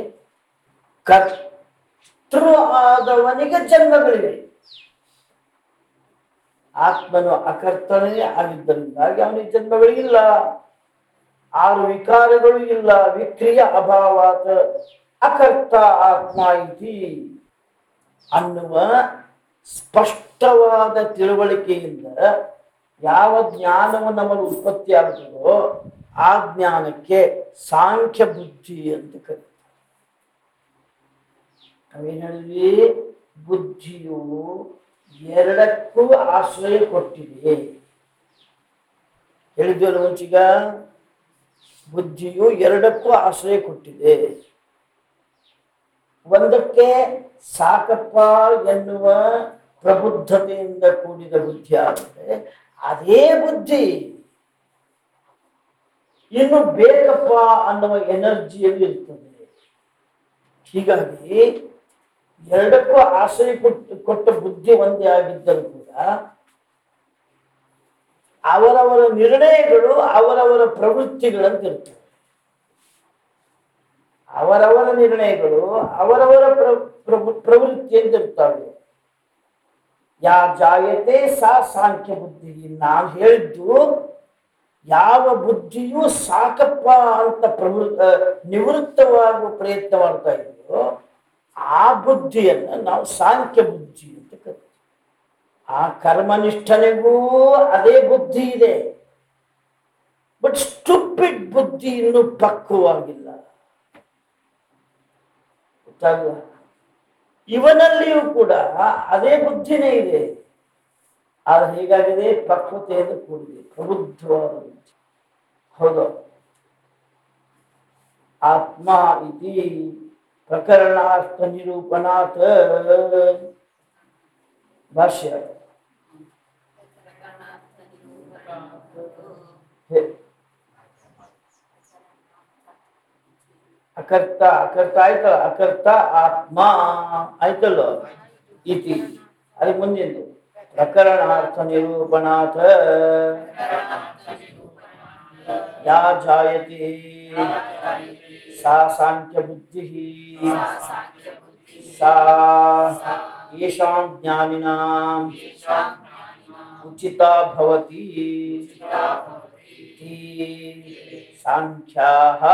ಕರ್ತೃ ಆದವನಿಗೆ ಜನ್ಮಗಳಿವೆ. ಆತ್ಮನು ಅಕರ್ತನೇ ಆಗಿದ್ದರಿಂದಾಗಿ ಅವನಿಗೆ ಜನ್ಮಗಳಿಲ್ಲ, 6 ವಿಕಾರಗಳು ಇಲ್ಲ. ವಿಕ್ರಿಯ ಅಭಾವಾತ್ ಅಕರ್ತ ಆತ್ಮ ಇತಿ ಅನ್ನುವ ಸ್ಪಷ್ಟವಾದ ತಿಳುವಳಿಕೆಯಿಂದ ಯಾವ ಜ್ಞಾನವು ನಮ್ಮಲ್ಲಿ ಉತ್ಪತ್ತಿ ಆಗುತ್ತದೋ ಆ ಜ್ಞಾನಕ್ಕೆ ಸಾಂಖ್ಯ ಬುದ್ಧಿ ಅಂತ ಕರೀತಾರೆ. ನಾವೇನು ಹೇಳಿದ್ವಿ? ಬುದ್ಧಿಯು ಎರಡಕ್ಕೂ ಆಶ್ರಯ ಕೊಟ್ಟಿದೆ ಹೇಳಿದ್ವಲ್ಲ ಮುಂಚೀಗ. ಬುದ್ಧಿಯು ಎರಡಕ್ಕೂ ಆಶ್ರಯ ಕೊಟ್ಟಿದೆ. ಒಂದಕ್ಕೆ ಸಾಕಪ್ಪ ಎನ್ನುವ ಪ್ರಬುದ್ಧತೆಯಿಂದ ಕೂಡಿದ ಬುದ್ಧಿ ಆದರೆ ಅದೇ ಬುದ್ಧಿ ಇನ್ನು ಬೇಕಪ್ಪ ಅನ್ನುವ ಎನರ್ಜಿಯಲ್ಲಿ ಇರ್ತದೆ. ಹೀಗಾಗಿ ಎರಡಕ್ಕೂ ಆಶ್ರಯ ಕೊಟ್ಟ ಬುದ್ಧಿ ಒಂದೇ ಆಗಿದ್ದರೂ ಕೂಡ ಅವರವರ ನಿರ್ಣಯಗಳು ಅವರವರ ಪ್ರವೃತ್ತಿಗಳಂತ ಇರ್ತವೆ. ಅವರವರ ನಿರ್ಣಯಗಳು ಅವರವರ ಪ್ರವೃತ್ತಿ ಅಂತ ಇರ್ತಾವೆ. ಯಾ ಜಾಯತೆ ಸಾ ಸಾಂಖ್ಯ ಬುದ್ಧಿ. ನಾನು ಹೇಳಿದ್ದು ಯಾವ ಬುದ್ಧಿಯು ಸಾಕಪ್ಪ ಅಂತ ನಿವೃತ್ತವಾಗುವ ಪ್ರಯತ್ನ ಮಾಡ್ತಾ ಇದೆಯೋ ಆ ಬುದ್ಧಿಯನ್ನು ನಾವು ಸಾಂಖ್ಯ ಬುದ್ಧಿ ಅಂತ ಕರಿತೀವಿ. ಆ ಕರ್ಮನಿಷ್ಠನಿಗೂ ಅದೇ ಬುದ್ಧಿ ಇದೆ, ಬಟ್ ಸ್ಟುಪಿಡ್ ಬುದ್ಧಿ ಇನ್ನೂ ಪಕ್ವವಾಗಿಲ್ಲ. ಗೊತ್ತಾಗಲ್ಲ. ಇವನಲ್ಲಿಯೂ ಕೂಡ ಅದೇ ಬುದ್ಧಿನೇ ಇದೆ, ಆದ್ರೆ ಹೇಗಾಗಿದೆ, ಪಕ್ವತೆಯಿಂದ ಕೂಡಿದೆ, ಪ್ರಬುದ್ಧವಾದ ಬುದ್ಧಿ. ಹೌದು. ಆತ್ಮ ಇತಿ ಪ್ರಕರಣಾರ್ಥ ನಿರೂಪಣಾತ್ ಭಾಷ್ಯ. ಅಕರ್ತ ಅಕರ್ತ ಆಯ್ತಲ್ಲ, ಅಕರ್ತ ಆತ್ಮ ಆಯ್ತಲ್ಲ ಇತಿ. ಅದಕ್ಕೆ ಮುಂದಿನ ಪ್ರಕರಣಾರ್ಥ ನಿರೂಪಣಾತ್ ಯಾ ಜಾಯತೆ ಸಾ ಸಾಂಖ್ಯ ಬುದ್ಧಿ ಸಾ ಯೇಷಾಂ ಜ್ಞಾನಿನಾಂ ಉಚಿತಾ ಭವತಿ ಇತಿ ಸಾಂಖ್ಯಾಃ.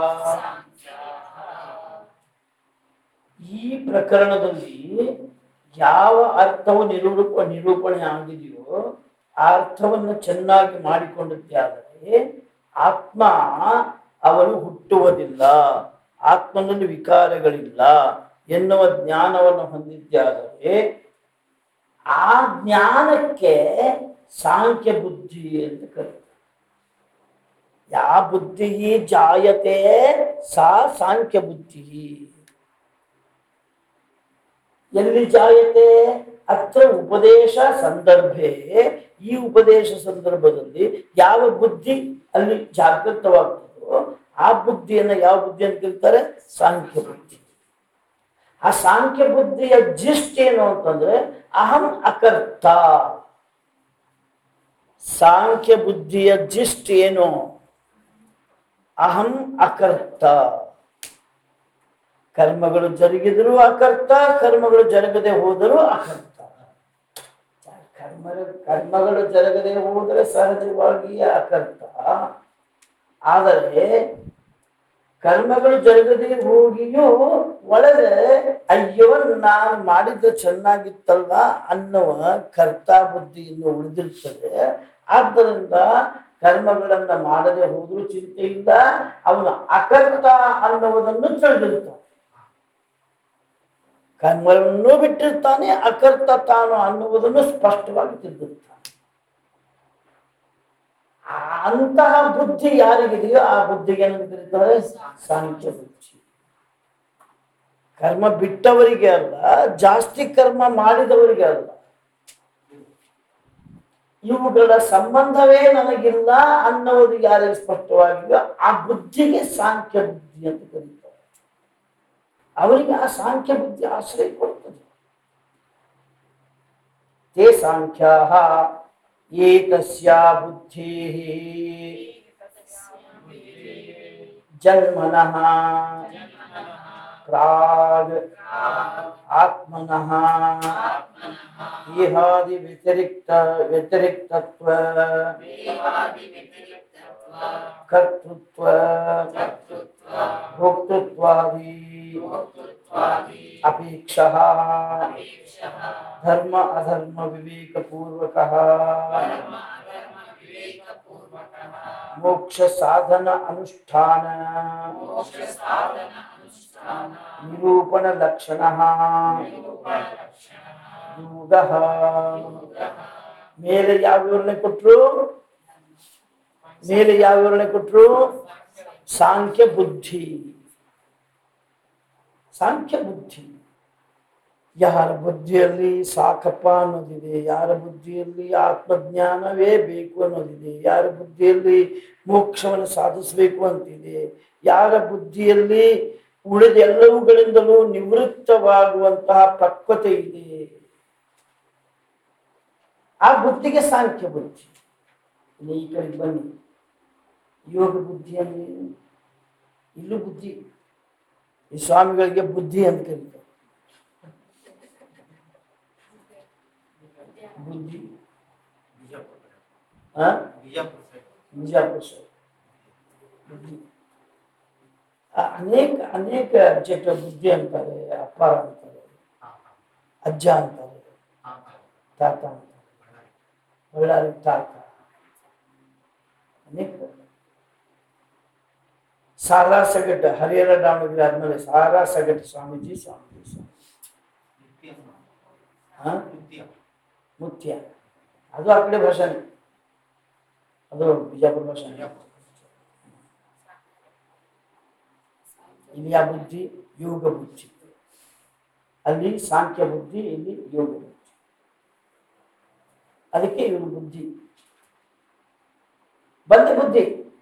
ಈ ಪ್ರಕರಣದಲ್ಲಿ ಯಾವ ಅರ್ಥವು ನಿರೂಪಣೆ ಆಗಿದೆಯೋ ಆ ಅರ್ಥವನ್ನು ಚೆನ್ನಾಗಿ ಮಾಡಿಕೊಂಡದ್ದೇ ಆದರೆ ಆತ್ಮ ಅವನು ಹುಟ್ಟುವುದಿಲ್ಲ, ಆತ್ಮನಲ್ಲಿ ವಿಕಾರಗಳಿಲ್ಲ ಎನ್ನುವ ಜ್ಞಾನವನ್ನು ಹೊಂದಿದ್ದಾದರೆ ಆ ಜ್ಞಾನಕ್ಕೆ ಸಾಂಖ್ಯ ಬುದ್ಧಿ ಅಂತ ಕರೀತಾರೆ. ಯಾ ಬುದ್ಧಿ ಜಾಯತೆ ಸಾ ಸಾಂಖ್ಯ ಬುದ್ಧಿ. ಎಲ್ಲಿ ಜಾಯತೆ? ಅತ್ರ ಉಪದೇಶ ಸಂದರ್ಭೆ. ಈ ಉಪದೇಶ ಸಂದರ್ಭದಲ್ಲಿ ಯಾವ ಬುದ್ಧಿ ಅಲ್ಲಿ ಜಾಗೃತವಾಗ್ತದೋ ಆ ಬುದ್ಧಿಯನ್ನು ಯಾವ ಬುದ್ಧಿ ಅಂತ ಕರೀತಾರೆ? ಸಾಂಖ್ಯ ಬುದ್ಧಿ. ಆ ಸಾಂಖ್ಯ ಬುದ್ಧಿಯ ಜಿಸ್ಟ್ ಏನು ಅಂತಂದ್ರೆ ಅಹಂ ಅಕರ್ತ. ಸಾಂಖ್ಯ ಬುದ್ಧಿಯ ಜಿಸ್ಟ್ ಏನು? ಅಹಂ ಅಕರ್ತ. ಕರ್ಮಗಳು ಜರುಗಿದರೂ ಅಕರ್ತ, ಕರ್ಮಗಳು ಜರುಗದೆ ಹೋದರೂ ಅಕರ್ತ. ಕರ್ಮಗಳು ಜರುಗದೆ ಹೋದರೆ ಸಹಜವಾಗಿ ಅಕರ್ತ. ಆದರೆ ಕರ್ಮಗಳು ಜರುಗದೆ ಹೋಗಿಯೂ ಒಳಗೆ ಅಯ್ಯೋ ನಾನು ಮಾಡಿದ್ದು ಚೆನ್ನಾಗಿತ್ತಲ್ಲ ಅನ್ನುವ ಕರ್ತಾ ಬುದ್ಧಿ ಇನ್ನು ಉಳಿದಿರ್ತದೆ. ಆದ್ದರಿಂದ ಕರ್ಮಗಳನ್ನ ಮಾಡದೆ ಹೋದ್ರೂ ಚಿಂತೆ ಇಲ್ಲ, ಅವನು ಅಕರ್ತ ಅನ್ನುವುದನ್ನು ತಿಳಿದಿರ್ತಾನೆ. ಕರ್ಮಗಳನ್ನು ಬಿಟ್ಟಿರ್ತಾನೆ, ಅಕರ್ತ ತಾನು ಅನ್ನುವುದನ್ನು ಸ್ಪಷ್ಟವಾಗಿ ತಿಳಿದಿರ್ತಾನೆ. ಅಂತಹ ಬುದ್ಧಿ ಯಾರಿಗಿದೆಯೋ ಆ ಬುದ್ಧಿಗೆ ಏನಂತ ಕರೀತಾರೆ? ಸಾಂಖ್ಯ ಬುದ್ಧಿ. ಕರ್ಮ ಬಿಟ್ಟವರಿಗೆ ಅಲ್ಲ, ಜಾಸ್ತಿ ಕರ್ಮ ಮಾಡಿದವರಿಗೆ ಅಲ್ಲ. ಇವುಗಳ ಸಂಬಂಧವೇ ನನಗಿಲ್ಲ ಅನ್ನೋದು ಯಾರಿಗೆ ಸ್ಪಷ್ಟವಾಗಿದೆಯೋ ಆ ಬುದ್ಧಿಗೆ ಸಾಂಖ್ಯ ಬುದ್ಧಿ ಅಂತ ಕರೀತಾರೆ. ಅವರಿಗೆ ಆ ಸಾಂಖ್ಯ ಬುದ್ಧಿ ಆಶ್ರಯ ಕೊಡ್ತದೆ. ತೇ ಸಾಂಖ್ಯಾಃ ಏತಸ್ಯಾ ಬುದ್ಧಿಃ ಜನ್ಮನಃ ಪ್ರಾಗ್ ಆತ್ಮನಃ ದೇಹಾದಿ ವ್ಯತಿರಿಕ್ತತ್ವ ಕರ್ತೃತ್ವ ಭೋಕ್ತೃತ್ವಾದಿ ಅಪೇಕ್ಷಃ ಧರ್ಮ ಅಧರ್ಮ ವಿವೇಕ ಪೂರ್ವಕಃ ಮೋಕ್ಷ ಸಾಧನ ಅನುಷ್ಠಾನ ನಿರೂಪಣ ಲಕ್ಷಣಃ ಯೋಗಃ. ಮೇಲೆ ಯಾವ ವಿವರಣೆ ಕೊಟ್ರು? ಮೇಲೆ ಯಾವ ವಿವರಣೆ ಕೊಟ್ರು? ಸಾಂಖ್ಯ ಬುದ್ಧಿ. ಸಾಂಖ್ಯ ಬುದ್ಧಿ ಯಾರ ಬುದ್ಧಿಯಲ್ಲಿ ಸಾಕಪ್ಪ ಅನ್ನೋದಿದೆ, ಯಾರ ಬುದ್ಧಿಯಲ್ಲಿ ಆತ್ಮಜ್ಞಾನವೇ ಬೇಕು ಅನ್ನೋದಿದೆ, ಯಾರ ಬುದ್ಧಿಯಲ್ಲಿ ಮೋಕ್ಷವನ್ನು ಸಾಧಿಸಬೇಕು ಅಂತಿದೆ, ಯಾರ ಬುದ್ಧಿಯಲ್ಲಿ ಉಳಿದ ಎಲ್ಲವುಗಳಿಂದಲೂ ನಿವೃತ್ತವಾಗುವಂತಹ ಪಕ್ವತೆ ಇದೆ, ಆ ಬುದ್ಧಿಗೆ ಸಾಂಖ್ಯ ಬುದ್ಧಿ. ಈ ಕಡೆ ಬನ್ನಿ, ಯೋಗ ಬುದ್ಧಿ ಅಂದ್ರೆ ಇಲ್ಲೂ ಬುದ್ಧಿ. ಈ ಸ್ವಾಮಿಗಳಿಗೆ ಬುದ್ಧಿ ಅಂತ ಕರೀತಾರೆ. ಬುದ್ಧಿ ಬಿಜಾಪುರ ಬುದ್ಧಿ ಅನೇಕ ಅನೇಕ ಚಟ ಬುದ್ಧಿ ಅಂತಾರೆ, ಅಪಾರ ಅಂತಾರೆ, ಅಜ್ಜ ಅಂತಾರೆ, ತಾತ ಅಂತಾರೆ, ಬಳ್ಳಾರಿ ತಾತ, ಅನೇಕ ಸಾರಾ ಸಗಟ ಹರಿಹರ ದಾವಣಗೆರೆ ಆದ್ಮೇಲೆ ಸಾರಾ ಸಗಟ ಸ್ವಾಮೀಜಿ ಸ್ವಾಮೀಜಿ ಸ್ವಾಮೀಜಿ ಮುತ್ಯ ಅದು ಆ ಕಡೆ ಭಾಷಾನೆ, ಅದು ಬಿಜಾಪುರ ಭಾಷಾನೆ. ಇಲ್ಲಿ ಆ ಬುದ್ಧಿ ಯೋಗ ಬುದ್ಧಿ, ಅಲ್ಲಿ ಸಾಂಖ್ಯ ಬುದ್ಧಿ, ಇಲ್ಲಿ ಯೋಗ ಬುದ್ಧಿ. ಅದಕ್ಕೆ ಇವರು ಬುದ್ಧಿ ಬಂದ ಬುದ್ಧಿ.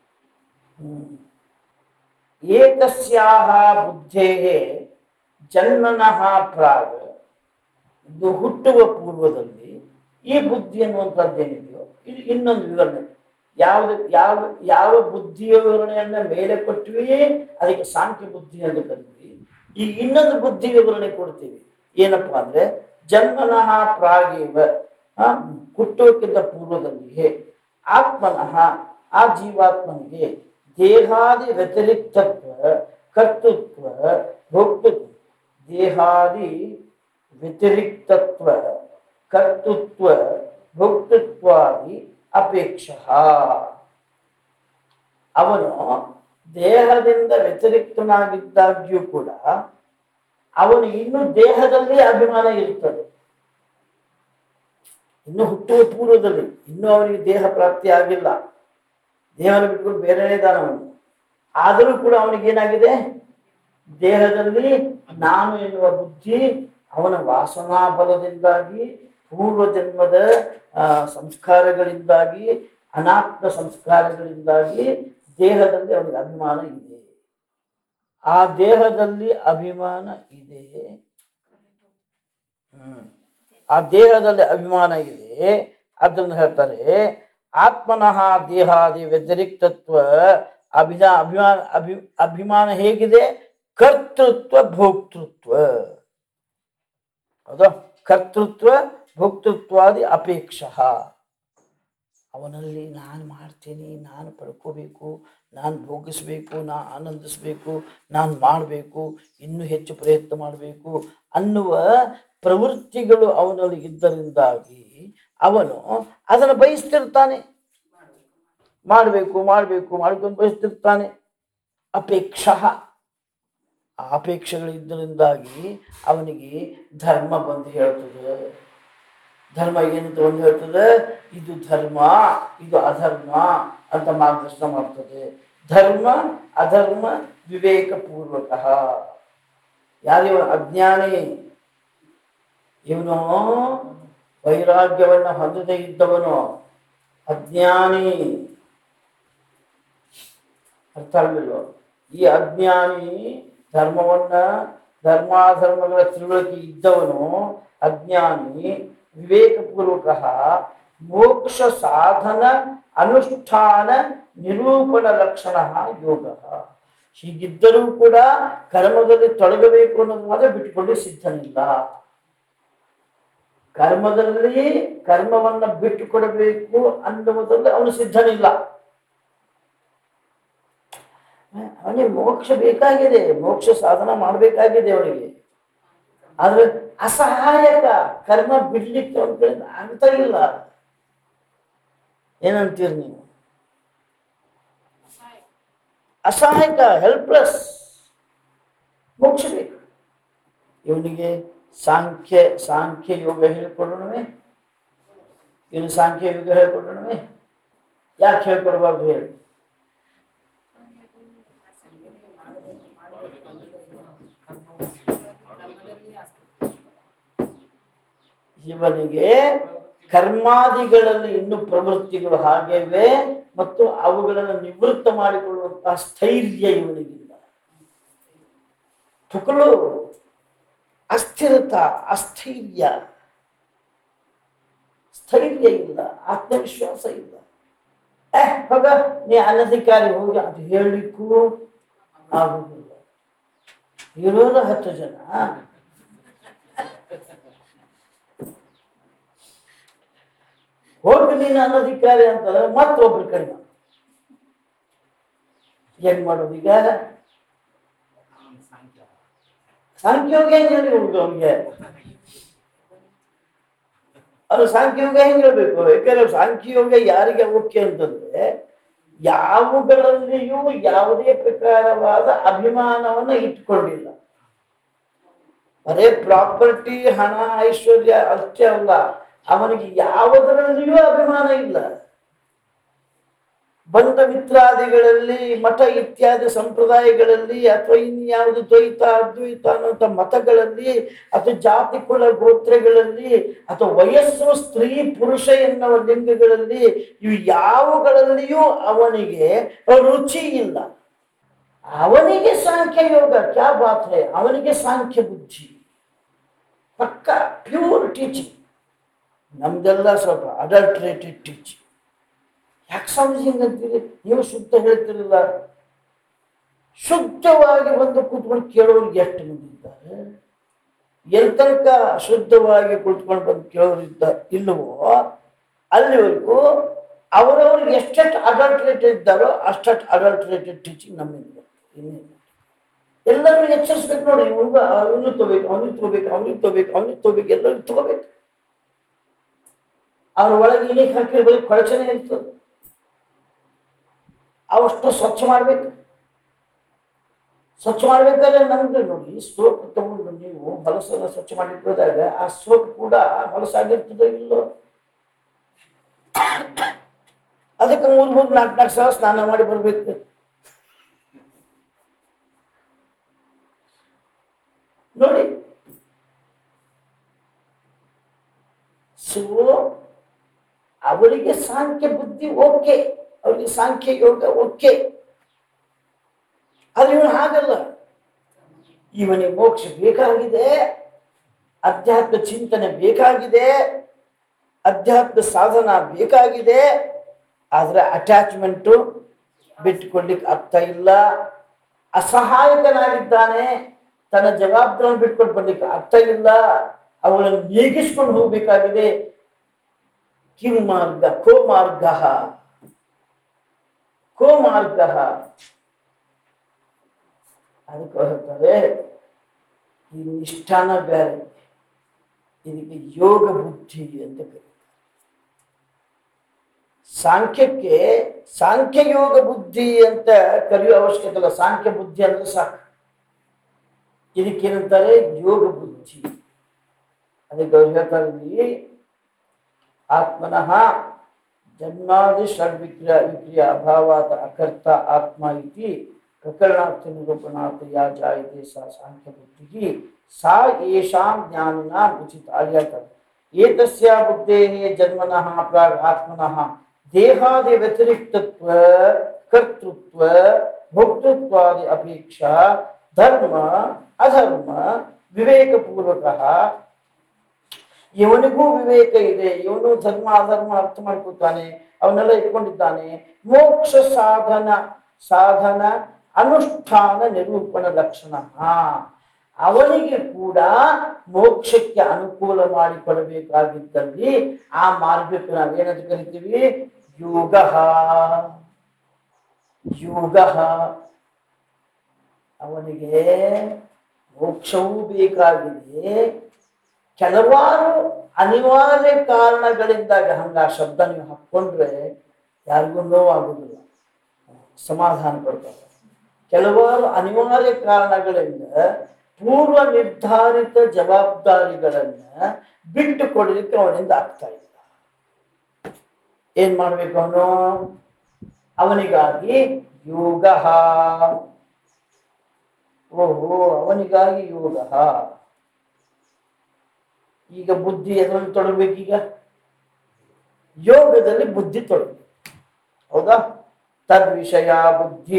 ಏತಸ್ಯಾಹ ಬುದ್ಧೇಃ ಜನ್ಮನಃ ಪ್ರಾಗ್, ಇದು ಹುಟ್ಟುವ ಪೂರ್ವದಲ್ಲಿ ಈ ಬುದ್ಧಿ ಅನ್ನುವಂಥದ್ದೇನಿದೆಯೋ ಇದು ಇನ್ನೊಂದು ವಿವರಣೆ. ಯಾವುದು ಯಾವ ಯಾವ ಬುದ್ಧಿಯ ವಿವರಣೆಯನ್ನ ಮೇಲೆ ಕೊಟ್ಟಿವಿ ಅದಕ್ಕೆ ಸಾಂಖ್ಯ ಬುದ್ಧಿ ಅಂತ ಕರಿತೀವಿ. ಈಗ ಇನ್ನೊಂದು ಬುದ್ಧಿ ವಿವರಣೆ ಕೊಡ್ತೀವಿ. ಏನಪ್ಪಾ ಅಂದ್ರೆ ಜನ್ಮನಃ ಪ್ರಾಗೇವ, ಹುಟ್ಟೋಕ್ಕಿಂತ ಪೂರ್ವದಲ್ಲಿಯೇ ಆತ್ಮನಃ ಆ ಜೀವಾತ್ಮನಿಗೆ ದೇಹಾದಿ ವ್ಯತಿರಿಕ್ತತ್ವ ಕರ್ತೃತ್ವ ಭೋಕ್ತೃತ್ವ, ದೇಹಾದಿ ವ್ಯತಿರಿಕ್ತತ್ವ ಕರ್ತೃತ್ವ ಭೋಕ್ತೃತ್ವಾದಿ ಅಪೇಕ್ಷ. ಅವನು ದೇಹದಿಂದ ವ್ಯತಿರಿಕ್ತನಾಗಿದ್ದಾಗ್ಯೂ ಕೂಡ ಅವನು ಇನ್ನು ದೇಹದಲ್ಲಿ ಅಭಿಮಾನ ಇರುತ್ತದೆ. ಇನ್ನು ಹುಟ್ಟುವ ಪೂರ್ವದಲ್ಲಿ ಇನ್ನೂ ಅವನಿಗೆ ದೇಹ ಪ್ರಾಪ್ತಿ ಆಗಿಲ್ಲ, ದೇಹವನ್ನು ಬಿಟ್ಕೊಂಡು ಬೇರೆನೇ ಇದ್ದಾನೆ ಅವನು. ಆದರೂ ಕೂಡ ಅವನಿಗೇನಾಗಿದೆ, ದೇಹದಲ್ಲಿ ನಾನು ಎನ್ನುವ ಬುದ್ಧಿ ಅವನ ವಾಸನಾ ಬಲದಿಂದಾಗಿ, ಪೂರ್ವ ಜನ್ಮದ ಸಂಸ್ಕಾರಗಳಿಂದಾಗಿ, ಅನಾತ್ಮ ಸಂಸ್ಕಾರಗಳಿಂದಾಗಿ ದೇಹದಲ್ಲಿ ಅವನಿಗೆ ಅಭಿಮಾನ ಇದೆ. ಆ ದೇಹದಲ್ಲಿ ಅಭಿಮಾನ ಇದೆ, ಆ ದೇಹದಲ್ಲಿ ಅಭಿಮಾನ ಇದೆ. ಅದನ್ನು ಹೇಳ್ತಾರೆ ಆತ್ಮನಃ ದೇಹಾದಿ ವ್ಯತಿರಿಕ್ತತ್ವ ಅಭಿಮಾನ ಹೇಗಿದೆ, ಕರ್ತೃತ್ವ ಭೋಕ್ತೃತ್ವ. ಹೌದಾ, ಕರ್ತೃತ್ವ ಭೋಕ್ತೃತ್ವಾದಿ ಅಪೇಕ್ಷ. ಅವನಲ್ಲಿ ನಾನು ಮಾಡ್ತೇನೆ, ನಾನು ಪಡ್ಕೋಬೇಕು, ನಾನು ಭೋಗಿಸ್ಬೇಕು, ನಾನು ಆನಂದಿಸ್ಬೇಕು, ನಾನು ಮಾಡಬೇಕು, ಇನ್ನೂ ಹೆಚ್ಚು ಪ್ರಯತ್ನ ಮಾಡಬೇಕು ಅನ್ನುವ ಪ್ರವೃತ್ತಿಗಳು ಅವನಲ್ಲಿ ಇದ್ದರಿಂದಾಗಿ ಅವನು ಅದನ್ನು ಬಯಸ್ತಿರ್ತಾನೆ. ಮಾಡಬೇಕು ಮಾಡಬೇಕು ಮಾಡ್ಕೊಂಡು ಬಯಸ್ತಿರ್ತಾನೆ. ಅಪೇಕ್ಷ, ಆ ಅಪೇಕ್ಷೆಗಳಿದ್ದರಿಂದಾಗಿ ಅವನಿಗೆ ಧರ್ಮ ಬಂದು ಹೇಳ್ತದೆ. ಧರ್ಮ ಏನಂತ ಒಂದು ಹೇಳ್ತದೆ, ಇದು ಧರ್ಮ ಇದು ಅಧರ್ಮ ಅಂತ ಮಾರ್ಗದರ್ಶನ ಮಾಡ್ತದೆ. ಧರ್ಮ ಅಧರ್ಮ ವಿವೇಕ ಪೂರ್ವಕ. ಯಾರಿವ ಅಜ್ಞಾನಿ, ಇವನು ವೈರಾಗ್ಯವನ್ನು ಹೊಂದದೇ ಇದ್ದವನು ಅಜ್ಞಾನಿ. ಅರ್ಥ ಆಗಲಿಲ್ವ? ಈ ಅಜ್ಞಾನಿ ಧರ್ಮಾಧರ್ಮಗಳ ತಿಳುವಳಿಕೆ ಇದ್ದವನು ಅಜ್ಞಾನಿ. ವಿವೇಕಪೂರ್ವಕ ಮೋಕ್ಷ ಸಾಧನ ಅನುಷ್ಠಾನ ನಿರೂಪಣ ಲಕ್ಷಣ ಯೋಗ. ಹೀಗಿದ್ದರೂ ಕೂಡ ಕರ್ಮದಲ್ಲಿ ತೊಡಗಬೇಕು ಅನ್ನೋದು ಮಾತ್ರ ಬಿಟ್ಟುಕೊಂಡು ಸಿದ್ಧನಿಲ್ಲ. ಕರ್ಮದಲ್ಲಿ ಕರ್ಮವನ್ನ ಬಿಟ್ಟುಕೊಡಬೇಕು ಅನ್ನುವುದರಲ್ಲಿ ಅವನು ಸಿದ್ಧನಿಲ್ಲ. ಅವನಿಗೆ ಮೋಕ್ಷ ಬೇಕಾಗಿದೆ, ಮೋಕ್ಷ ಸಾಧನ ಮಾಡಬೇಕಾಗಿದೆ ಅವನಿಗೆ. ಆದ್ರೆ ಅಸಹಾಯಕ, ಕರ್ಮ ಬಿಡ್ಲಿಕ್ಕೆ ಅವನ ಕಡೆಯಿಂದ ಆಗ್ತಾ ಇಲ್ಲ. ಏನಂತೀರಿ ನೀವು? ಅಸಹಾಯಕ, ಹೆಲ್ಪ್ಲೆಸ್. ಮೋಕ್ಷ ಬೇಕು ಇವನಿಗೆ. ಸಾಂಖ್ಯ ಯೋಗ ಹೇಳ್ಕೊಡೋಣವೇ? ಇವನು ಸಾಂಖ್ಯ ಯೋಗ ಹೇಳ್ಕೊಡೋಣವೇ? ಯಾಕೆ ಹೇಳ್ಕೊಡ್ಬಾರ್ದು ಹೇಳಿ? ಇವನಿಗೆ ಕರ್ಮಾದಿಗಳಲ್ಲಿ ಇನ್ನು ಪ್ರವೃತ್ತಿಗಳು ಹಾಗೆವೆ ಮತ್ತು ಅವುಗಳನ್ನು ನಿವೃತ್ತ ಮಾಡಿಕೊಳ್ಳುವಂತಹ ಸ್ಥೈರ್ಯ ಇವನಿಗಿಲ್ಲ. ತುಕಳು, ಅಸ್ಥಿರತಾ, ಅಸ್ಥೈರ್ಯ, ಸ್ಥೈರ್ಯ ಇಲ್ಲ, ಆತ್ಮವಿಶ್ವಾಸ ಇಲ್ಲ. ಹೋಗ ನೀ ಅನಧಿಕಾರಿ ಹೋಗಿ ಅದು ಹೇಳಲಿಕ್ಕೂ ಆಗುದಿಲ್ಲ. ಇರೋದು 10 ಜನ, ಹೋಗಿ ನೀನು ಅನಧಿಕಾರಿ ಅಂತಂದ್ರೆ ಮತ್ತೊಬ್ರು ಕಡಿಮೆ. ಏನ್ ಮಾಡೋದೀಗ? ಸಾಂಖ್ಯೋಗ ಹೆಂಗೆ ಹೇಳಿ ಹೋಗುದು ಅವನಿಗೆ? ಅದು ಸಾಂಖ್ಯಯೋಗ ಹೆಂಗೆ ಹೇಳ್ಬೇಕು? ಯಾಕಂದ್ರೆ ಸಾಂಖ್ಯಯೋಗ ಯಾರಿಗೆ ಮುಖ್ಯ ಅಂತಂದ್ರೆ ಯಾವುಗಳಲ್ಲಿಯೂ ಯಾವುದೇ ಪ್ರಕಾರವಾದ ಅಭಿಮಾನವನ್ನ ಇಟ್ಕೊಂಡಿಲ್ಲ. ಬರೇ ಪ್ರಾಪರ್ಟಿ, ಹಣ, ಐಶ್ವರ್ಯ ಅಷ್ಟೇ ಅಲ್ಲ, ಅವನಿಗೆ ಯಾವುದರಲ್ಲಿಯೂ ಅಭಿಮಾನ ಇಲ್ಲ. ಬಂಧ ಮಿತ್ರಾದಿಗಳಲ್ಲಿ, ಮಠ ಇತ್ಯಾದಿ ಸಂಪ್ರದಾಯಗಳಲ್ಲಿ, ಅಥವಾ ಇನ್ಯಾವುದು ದ್ವೈತ ಅದ್ವೈತ ಅನ್ನುವಂಥ ಮತಗಳಲ್ಲಿ, ಅಥವಾ ಜಾತಿ ಕುಲ ಗೋತ್ರಗಳಲ್ಲಿ, ಅಥವಾ ವಯಸ್ಸು ಸ್ತ್ರೀ ಪುರುಷ ಎನ್ನುವ ಲಿಂಗಗಳಲ್ಲಿ, ಇವು ಯಾವುಗಳಲ್ಲಿಯೂ ಅವನಿಗೆ ರುಚಿ ಇಲ್ಲ. ಅವನಿಗೆ ಸಾಂಖ್ಯ ಯೋಗ ಕ್ಯಾ ಬಾತ್ ಹೈ, ಅವನಿಗೆ ಸಾಂಖ್ಯ ಬುದ್ಧಿ ಪಕ್ಕ ಪ್ಯೂರ್ ಟೀಚಿಂಗ್. ನಮ್ದೆಲ್ಲ ಸ್ವಲ್ಪ ಅಡಲ್ಟ್ರೇಟೆಡ್ ಟೀಚಿಂಗ್. ಯಾಕೆ ಸ್ವಾಮೀಜಿ ಹಿಂಗಂತೀರಿ? ನೀವು ಶುದ್ಧ ಹೇಳ್ತಿರಲಿಲ್ಲ. ಶುದ್ಧವಾಗಿ ಬಂದು ಕೂತ್ಕೊಂಡು ಕೇಳೋರಿಗೆ ಎಷ್ಟು ಮಂದಿ ಇದ್ದಾರೆ? ಎಲ್ಲಿ ತನಕ ಶುದ್ಧವಾಗಿ ಕೂತ್ಕೊಂಡು ಬಂದು ಕೇಳೋರಿದ್ದ ಇಲ್ಲವೋ ಅಲ್ಲಿವರೆಗೂ ಅವರವ್ರಿಗೆ ಎಷ್ಟೆಷ್ಟು ಅಡಲ್ಟ್ರೇಟೆಡ್ ಇದ್ದಾರೋ ಅಷ್ಟಷ್ಟು ಅಡಲ್ಟ್ರೇಟೆಡ್ ಟೀಚಿಂಗ್ ನಮ್ಮಿಂದ ಇನ್ನೇನು. ಎಲ್ಲರೂ ಎಚ್ಚರಿಸ್ಬೇಕು ನೋಡಿ. ಅವನು ತಗೋಬೇಕು, ಅವನಿಗೆ ತಗೋಬೇಕು, ಅವನಿಗೆ ತಗೋಬೇಕು, ಅವನಿಗೆ ತಗೋಬೇಕು, ಎಲ್ಲರಿಗೂ ತಗೋಬೇಕು. ಅವ್ರ ಒಳಗೆ ಇಳಿಗೆ ಹಾಕಿರ್ಬೇಕು, ಕೊಳಚನೆ ಇರ್ತದೆ. ಅವಷ್ಟು ಸ್ವಚ್ಛ ಮಾಡ್ಬೇಕು. ಸ್ವಚ್ಛ ಮಾಡ್ಬೇಕಾದ್ರೆ ನಮ್ಗೆ ನೋಡಿ, ಸೋಪ್ ತಗೊಂಡು ನೀವು ಹೊಲಸನ್ನ ಸ್ವಚ್ಛ ಮಾಡಿಟ್ಟಾಗ ಆ ಸೋಪ್ ಕೂಡ ಹೊಲಸಾಗಿರ್ತದೋ ಇಲ್ಲೋ. ಅದಕ್ಕೆ 3-4 ಸಲ ಸ್ನಾನ ಮಾಡಿ ಬರ್ಬೇಕು. ನೋಡಿ, ಸೊ ಅವರಿಗೆ ಸಾಂಖ್ಯ ಬುದ್ಧಿ ಓಕೆ, ಅವರಿಗೆ ಸಾಂಖ್ಯ ಯೋಗ ಓಕೆ. ಆದ್ರೆ ಇವನು ಹಾಗಲ್ಲ. ಇವನಿಗೆ ಮೋಕ್ಷ ಬೇಕಾಗಿದೆ, ಅಧ್ಯಾತ್ಮ ಚಿಂತನೆ ಬೇಕಾಗಿದೆ, ಅಧ್ಯಾತ್ಮ ಸಾಧನ ಬೇಕಾಗಿದೆ. ಆದ್ರೆ ಅಟ್ಯಾಚ್ಮೆಂಟು ಬಿಟ್ಕೊಡ್ಲಿಕ್ಕೆ ಆಗ್ತಾ ಇಲ್ಲ. ಅಸಹಾಯಕನಾಗಿದ್ದಾನೆ, ತನ್ನ ಜವಾಬ್ದಾರಿ ಬಿಟ್ಕೊಂಡು ಬರ್ಲಿಕ್ಕೆ ಆಗ್ತಾ ಇಲ್ಲ. ಅವುಗಳನ್ನು ನೀಗಿಸ್ಕೊಂಡು ಹೋಗ್ಬೇಕಾಗಿದೆ. ಕಿಂ ಮಾರ್ಗ ಕೋ ಮಾರ್ಗ ಕೋ ಮಾರ್ಗ. ಅದಕ್ಕೆ ಹೇಳ್ತಾರೆ ಈ ನಿಷ್ಠಾನ ಬೇರೆ, ಇದಕ್ಕೆ ಯೋಗ ಬುದ್ಧಿ ಅಂತ ಕರೀತಾರೆ. ಸಾಂಖ್ಯಕ್ಕೆ ಸಾಂಖ್ಯ ಯೋಗ ಬುದ್ಧಿ ಅಂತ ಕರೆಯುವ ಅವಶ್ಯಕತೆ ಇಲ್ಲ. ಸಾಂಖ್ಯ ಬುದ್ಧಿ ಅಂದ್ರೆ ಸಾಕು. ಇದಕ್ಕೇನಂತಾರೆ? ಯೋಗ ಬುದ್ಧಿ. ಅದಕ್ಕೆ ಅವ್ರು ಹೇಳ್ತಾರೆ ಇಲ್ಲಿ, ಆತ್ಮನಃ ಜನ್ಮಾದಿ ಷಡ್ವಿಕ್ರಿಯ ಅಭಾವಾತ್ ಅಕರ್ತ ಆತ್ಮ ಇತಿ ಪ್ರಕರಣಾರ್ಥ ನಿರೂಪಣಾರ್ಥ ಯಾ ಜಾಯತೆ ಸಾ ಸಾಂಖ್ಯ ಬುದ್ಧಿ ಸಾ ಯೇಷಾಂ ಜ್ಞಾನಿನಾಂ ಉಚಿತ. ಹೇಳ್ತಾರೆ ಏತಸ್ಯ ಬುದ್ಧೇಃ ಜನ್ಮನಃ ಪ್ರಾಗ್ ಆತ್ಮನಃ ದೇಹಾದಿ ವ್ಯತಿರಿಕ್ತತ್ವ ಕರ್ತೃತ್ವ ಭೋಕ್ತೃತ್ವಾದಿ ಅಪೇಕ್ಷಾ ಧರ್ಮ ಅಧರ್ಮ ವಿವೇಕಪೂರ್ವಕಃ. ಇವನಿಗೂ ವಿವೇಕ ಇದೆ, ಇವನು ಧರ್ಮ ಅಧರ್ಮ ಅರ್ಥ ಮಾಡ್ಕೊತಾನೆ, ಅವನ್ನೆಲ್ಲ ಇಟ್ಕೊಂಡಿದ್ದಾನೆ. ಮೋಕ್ಷ ಸಾಧನ ಅನುಷ್ಠಾನ ನಿರೂಪಣ ಲಕ್ಷಣ. ಅವನಿಗೆ ಕೂಡ ಮೋಕ್ಷಕ್ಕೆ ಅನುಕೂಲ ಮಾಡಿಕೊಡಬೇಕಾಗಿದ್ದಲ್ಲಿ ಆ ಮಾರ್ಗಕ್ಕೆ ನಾವೇನಂತ ಕರಿತೀವಿ? ಯೋಗ. ಯೋಗ. ಅವನಿಗೆ ಮೋಕ್ಷವೂ ಬೇಕಾಗಿದೆ, ಕೆಲವಾರು ಅನಿವಾರ್ಯ ಕಾರಣಗಳಿಂದಾಗಿ. ಹಂಗ ಆ ಶಬ್ದ ನೀವು ಹಾಕ್ಕೊಂಡ್ರೆ ಯಾರಿಗೂ ನೋವಾಗುವುದಿಲ್ಲ, ಸಮಾಧಾನ ಕೊಡ್ತಾರೆ. ಕೆಲವಾರು ಅನಿವಾರ್ಯ ಕಾರಣಗಳಿಂದ ಪೂರ್ವ ನಿರ್ಧಾರಿತ ಜವಾಬ್ದಾರಿಗಳನ್ನ ಬಿಟ್ಟು ಕೊಡಲಿಕ್ಕೆ ಅವನಿಂದ ಆಗ್ತಾ ಇಲ್ಲ. ಏನ್ ಮಾಡ್ಬೇಕು ಅವನು? ಅವನಿಗಾಗಿ ಯೋಗ. ಓಹೋ, ಅವನಿಗಾಗಿ ಯೋಗ. ಈಗ ಬುದ್ಧಿ ಎದರಲ್ಲಿ ತೊಡಗಬೇಕೀಗ? ಯೋಗದಲ್ಲಿ ಬುದ್ಧಿ ತೊಡಗಬೇಕು. ಹೌದಾ? ತದ್ವಿಷಯ ಬುದ್ಧಿ.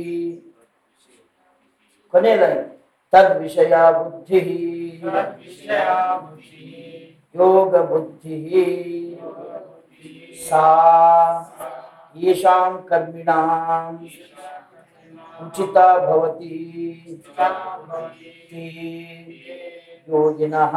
ಕೊನೆ ಲೈನ್, ತದ್ವಿಷಯ ಬುದ್ಧಿ ಯೋಗ ಬುದ್ಧಿ ಸಾ ಯೇಷಾಂ ಕರ್ಮಿಣಾಂ ಉಚಿತ ಭವತಿ ಯೋಗಿನಃ.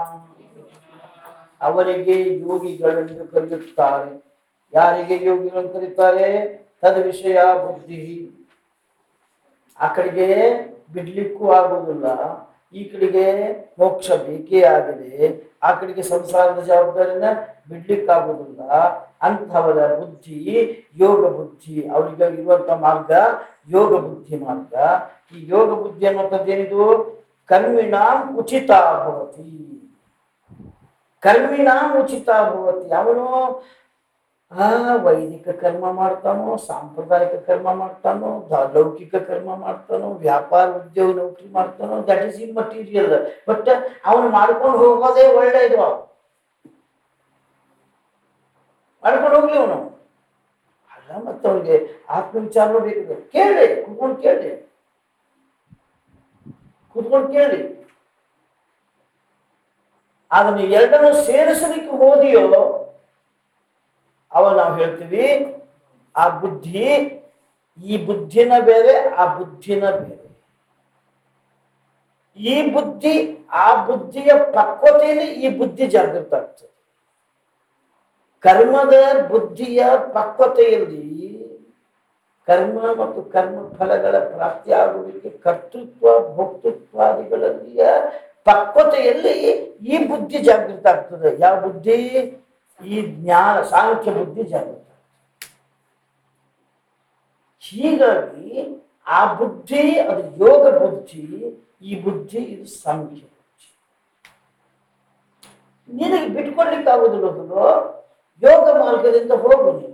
ಅವರಿಗೆ ಯೋಗಿಗಳೆಂದು ಕರೆಯುತ್ತಾರೆ. ಯಾರಿಗೆ ಯೋಗಿಗಳನ್ನು ಕರೀತಾರೆ? ತದ್ ವಿಷಯ ಬುದ್ಧಿ. ಆ ಕಡೆಗೆ ಬಿಡ್ಲಿಕ್ಕೂ ಆಗುವುದಿಲ್ಲ, ಈ ಕಡೆಗೆ ಮೋಕ್ಷ ಬೇಕೇ ಆಗಿದೆ, ಆ ಕಡೆಗೆ ಸಂಸಾರದ ಜವಾಬ್ದಾರಿನ ಬಿಡ್ಲಿಕ್ಕಾಗುವುದಿಲ್ಲ. ಅಂಥವರ ಬುದ್ಧಿ ಯೋಗ ಬುದ್ಧಿ, ಅವರಿಗೆ ಇರುವಂತ ಮಾರ್ಗ ಯೋಗ ಬುದ್ಧಿ ಮಾರ್ಗ. ಈ ಯೋಗ ಬುದ್ಧಿ ಅನ್ನುವಂಥದ್ದೇನಿದು? ಕರ್ಮಿಣಾಂ ಉಚಿತ ಭವತಿ, ಕರ್ಮಿಣಾಂ ಉಚಿತ ಭವತಿ. ಅವನು ವೈದಿಕ ಕರ್ಮ ಮಾಡ್ತಾನೋ, ಸಾಂಪ್ರದಾಯಿಕ ಕರ್ಮ ಮಾಡ್ತಾನೋ, ಲೌಕಿಕ ಕರ್ಮ ಮಾಡ್ತಾನೋ, ವ್ಯಾಪಾರ ಉದ್ಯೋಗ ನೌಕರಿ ಮಾಡ್ತಾನೋ, that is immaterial. But ಅವನು ಮಾಡ್ಕೊಂಡು ಹೋಗೋದೇ ಒಳ್ಳೆಯದು, ಮಾಡ್ಕೊಂಡು ಹೋಗ್ಲಿ ಅವನು. ಅಲ್ಲ, ಮತ್ತೆ ಅವನಿಗೆ ಆತ್ಮವಿಚಾರ ಬೇಕಿದೆ. ಕೇಳಿ, ಕೂತ್ಕೊಂಡು ಕೇಳಿ, ಕೂತ್ಕೊಂಡು ಕೇಳಿ. ಅದನ್ನು ಎರಡನ್ನು ಸೇರಿಸಲಿಕ್ಕೆ ಹೋದಿಯೋ ಅವ ನಾವು ಹೇಳ್ತೀವಿ ಆ ಬುದ್ಧಿ, ಈ ಬುದ್ಧಿನ ಬೇರೆ, ಆ ಬುದ್ಧಿನ ಬೇರೆ. ಈ ಬುದ್ಧಿ ಆ ಬುದ್ಧಿಯ ಪಕ್ವತೆಯಲ್ಲಿ ಈ ಬುದ್ಧಿ ಜಾಗೃತ ಆಗ್ತದೆ. ಕರ್ಮದ ಬುದ್ಧಿಯ ಪಕ್ವತೆಯಲ್ಲಿ ಕರ್ಮ ಮತ್ತು ಕರ್ಮ ಫಲಗಳ ಪ್ರಾಪ್ತಿ ಆಗುವಿಕೆ, ಕರ್ತೃತ್ವ ಭೋಕ್ತೃತ್ವಾದಿಗಳಲ್ಲಿಯ ಪಕ್ವತೆಯಲ್ಲಿ ಈ ಬುದ್ಧಿ ಜಾಗೃತ ಆಗ್ತದೆ. ಯಾವ ಬುದ್ಧಿ? ಈ ಜ್ಞಾನ ಸಾಂಖ್ಯ ಬುದ್ಧಿ ಜಾಗೃತ. ಹೀಗಾಗಿ ಆ ಬುದ್ಧಿ ಅದು ಯೋಗ ಬುದ್ಧಿ, ಈ ಬುದ್ಧಿ ಇದು ಸಾಂಖ್ಯ ಬುದ್ಧಿ. ನಿನಗೆ ಬಿಟ್ಕೊಡ್ಲಿಕ್ಕೆ ಆಗುದಿಲ್ಲ, ಯೋಗ ಮಾರ್ಗದಿಂದ ಹೋಗು ನೀನು.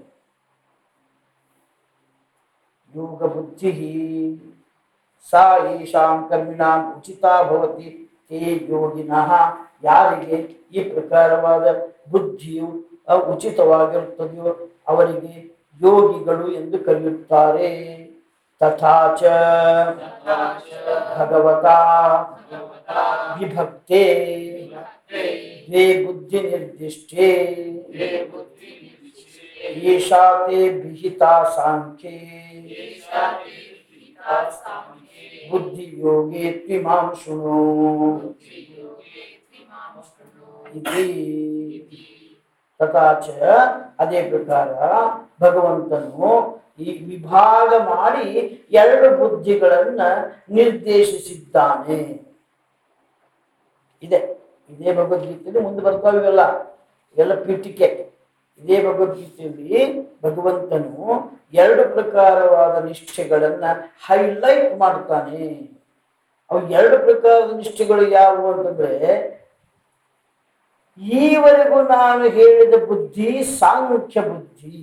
ಯೋಗ ಬುದ್ಧಿ ಸಾ ಈಶಾಂ ಕರ್ಮಿಣಾಂ ಉಚಿತಾ ಭವತಿ ತೇ ಯೋಗಿನಃ. ಯಾರಿಗೆ ಈ ಪ್ರಕಾರವಾದ ಬುದ್ಧಿಯು ಉಚಿತವಾಗಿರುತ್ತದೆಯೋ ಅವರಿಗೆ ಯೋಗಿಗಳು ಎಂದು ಕರೆಯುತ್ತಾರೆ. ತಥಾಚ ಭಗವತಾ ವಿಭಕ್ತೆ ದ್ವೇ ಬುದ್ಧಿ ನಿರ್ದಿಷ್ಟೇ ಏಷಾ ತೇ ವಿಹಿತಾ ಸಾಂಖ್ಯೇ ಬುದ್ಧಿ ಯೋಗೇ ತ್ವಿಮಾಂ ಶೃಣು ಇತಿ. ತಥಾಚ ಅದೇ ಪ್ರಕಾರ ಭಗವಂತನು ಈ ವಿಭಾಗ ಮಾಡಿ ಎರಡು ಬುದ್ಧಿಗಳನ್ನ ನಿರ್ದೇಶಿಸಿದ್ದಾನೆ. ಇದೇ ಭಗವದ್ಗೀತೆಯಲ್ಲಿ ಮುಂದೆ ಬರ್ತಾವೆಲ್ಲ, ಎಲ್ಲ ಪೀಠಿಕೆ. ಇದೇ ಭಗವದ್ಗೀತೆಯಲ್ಲಿ ಭಗವಂತನು ಎರಡು ಪ್ರಕಾರವಾದ ನಿಷ್ಠೆಗಳನ್ನ ಹೈಲೈಟ್ ಮಾಡ್ತಾನೆ. ಅವು ಎರಡು ಪ್ರಕಾರದ ನಿಷ್ಠೆಗಳು ಯಾವುವು ಅಂತಂದ್ರೆ, ಈವರೆಗೂ ನಾನು ಹೇಳಿದ ಬುದ್ಧಿ ಸಾಂಖ್ಯ ಬುದ್ಧಿ.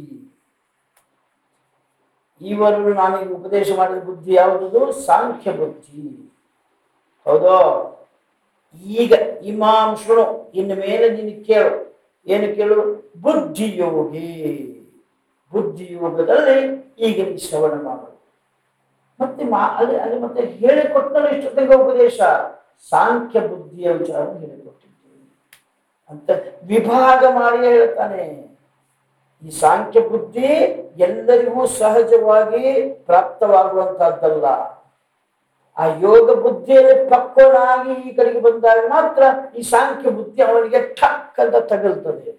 ಈವರೆಗೂ ನಾನು ಉಪದೇಶ ಮಾಡಿದ ಬುದ್ಧಿ ಯಾವುದದು? ಸಾಂಖ್ಯ ಬುದ್ಧಿ. ಹೌದೋ? ಈಗ ಇಮಾಂ ಶೃಣು, ಇನ್ನು ಮೇಲೆ ನೀನು ಕೇಳು. ಏನು ಕೇಳು? ಬುದ್ಧಿಯೋಗಿ. ಬುದ್ಧಿಯೋಗದಲ್ಲಿ ಈಗ ನೀನು ಶ್ರವಣ ಮಾಡು. ಮತ್ತೆ ಅಲ್ಲಿ ಮತ್ತೆ ಹೇಳಿಕೊಟ್ಟನು ಇಷ್ಟೊತ್ತಿಗೆ ಉಪದೇಶ. ಸಾಂಖ್ಯ ಬುದ್ಧಿಯ ವಿಚಾರ ಹೇಳಿಕೊಟ್ಟಿದ್ದೇನೆ ಅಂತ ವಿಭಾಗ ಮಾಡಿ ಹೇಳ್ತಾನೆ. ಈ ಸಾಂಖ್ಯ ಬುದ್ಧಿ ಎಲ್ಲರಿಗೂ ಸಹಜವಾಗಿ ಪ್ರಾಪ್ತವಾಗುವಂತಹದ್ದಲ್ಲ. ಆ ಯೋಗ ಬುದ್ಧಿಯಲ್ಲಿ ಪಕ್ವನಾಗಿ ಈ ಕಡೆಗೆ ಬಂದಾಗ ಮಾತ್ರ ಈ ಸಾಂಖ್ಯ ಬುದ್ಧಿ ಅವನಿಗೆ ಠಕ್ ಅಂತ ತಗಲ್ತದೆ.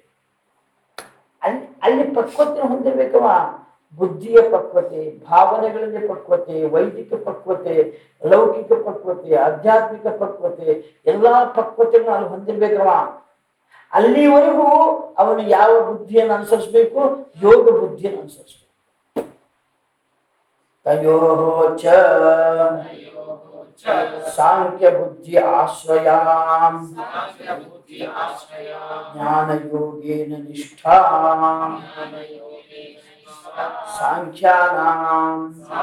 ಅಲ್ಲಿ ಪಕ್ವತೆ ಹೊಂದಿರ್ಬೇಕವ. ಬುದ್ಧಿಯ ಪಕ್ವತೆ, ಭಾವನೆಗಳಲ್ಲಿ ಪಕ್ವತೆ, ವೈದಿಕ ಪಕ್ವತೆ, ಲೌಕಿಕ ಪಕ್ವತೆ, ಆಧ್ಯಾತ್ಮಿಕ ಪಕ್ವತೆ, ಎಲ್ಲಾ ಪಕ್ವತೆಗಳನ್ನು ಅಲ್ಲಿ ಹೊಂದಿರ್ಬೇಕವ. ಅಲ್ಲಿವರೆಗೂ ಅವನು ಯಾವ ಬುದ್ಧಿಯನ್ನು ಅನುಸರಿಸಬೇಕು? ಯೋಗ ಬುದ್ಧಿಯನ್ನು ಅನುಸರಿಸಬೇಕು. ತಯೋಚ ಸಾಂಖ್ಯ ಬುದ್ಧಿ ಆಶ್ರಯಾಂ ಜ್ಞಾನ ಯೋಗೇನ ನಿಷ್ಠಾ ಸಾಂಖ್ಯಾನಾಂ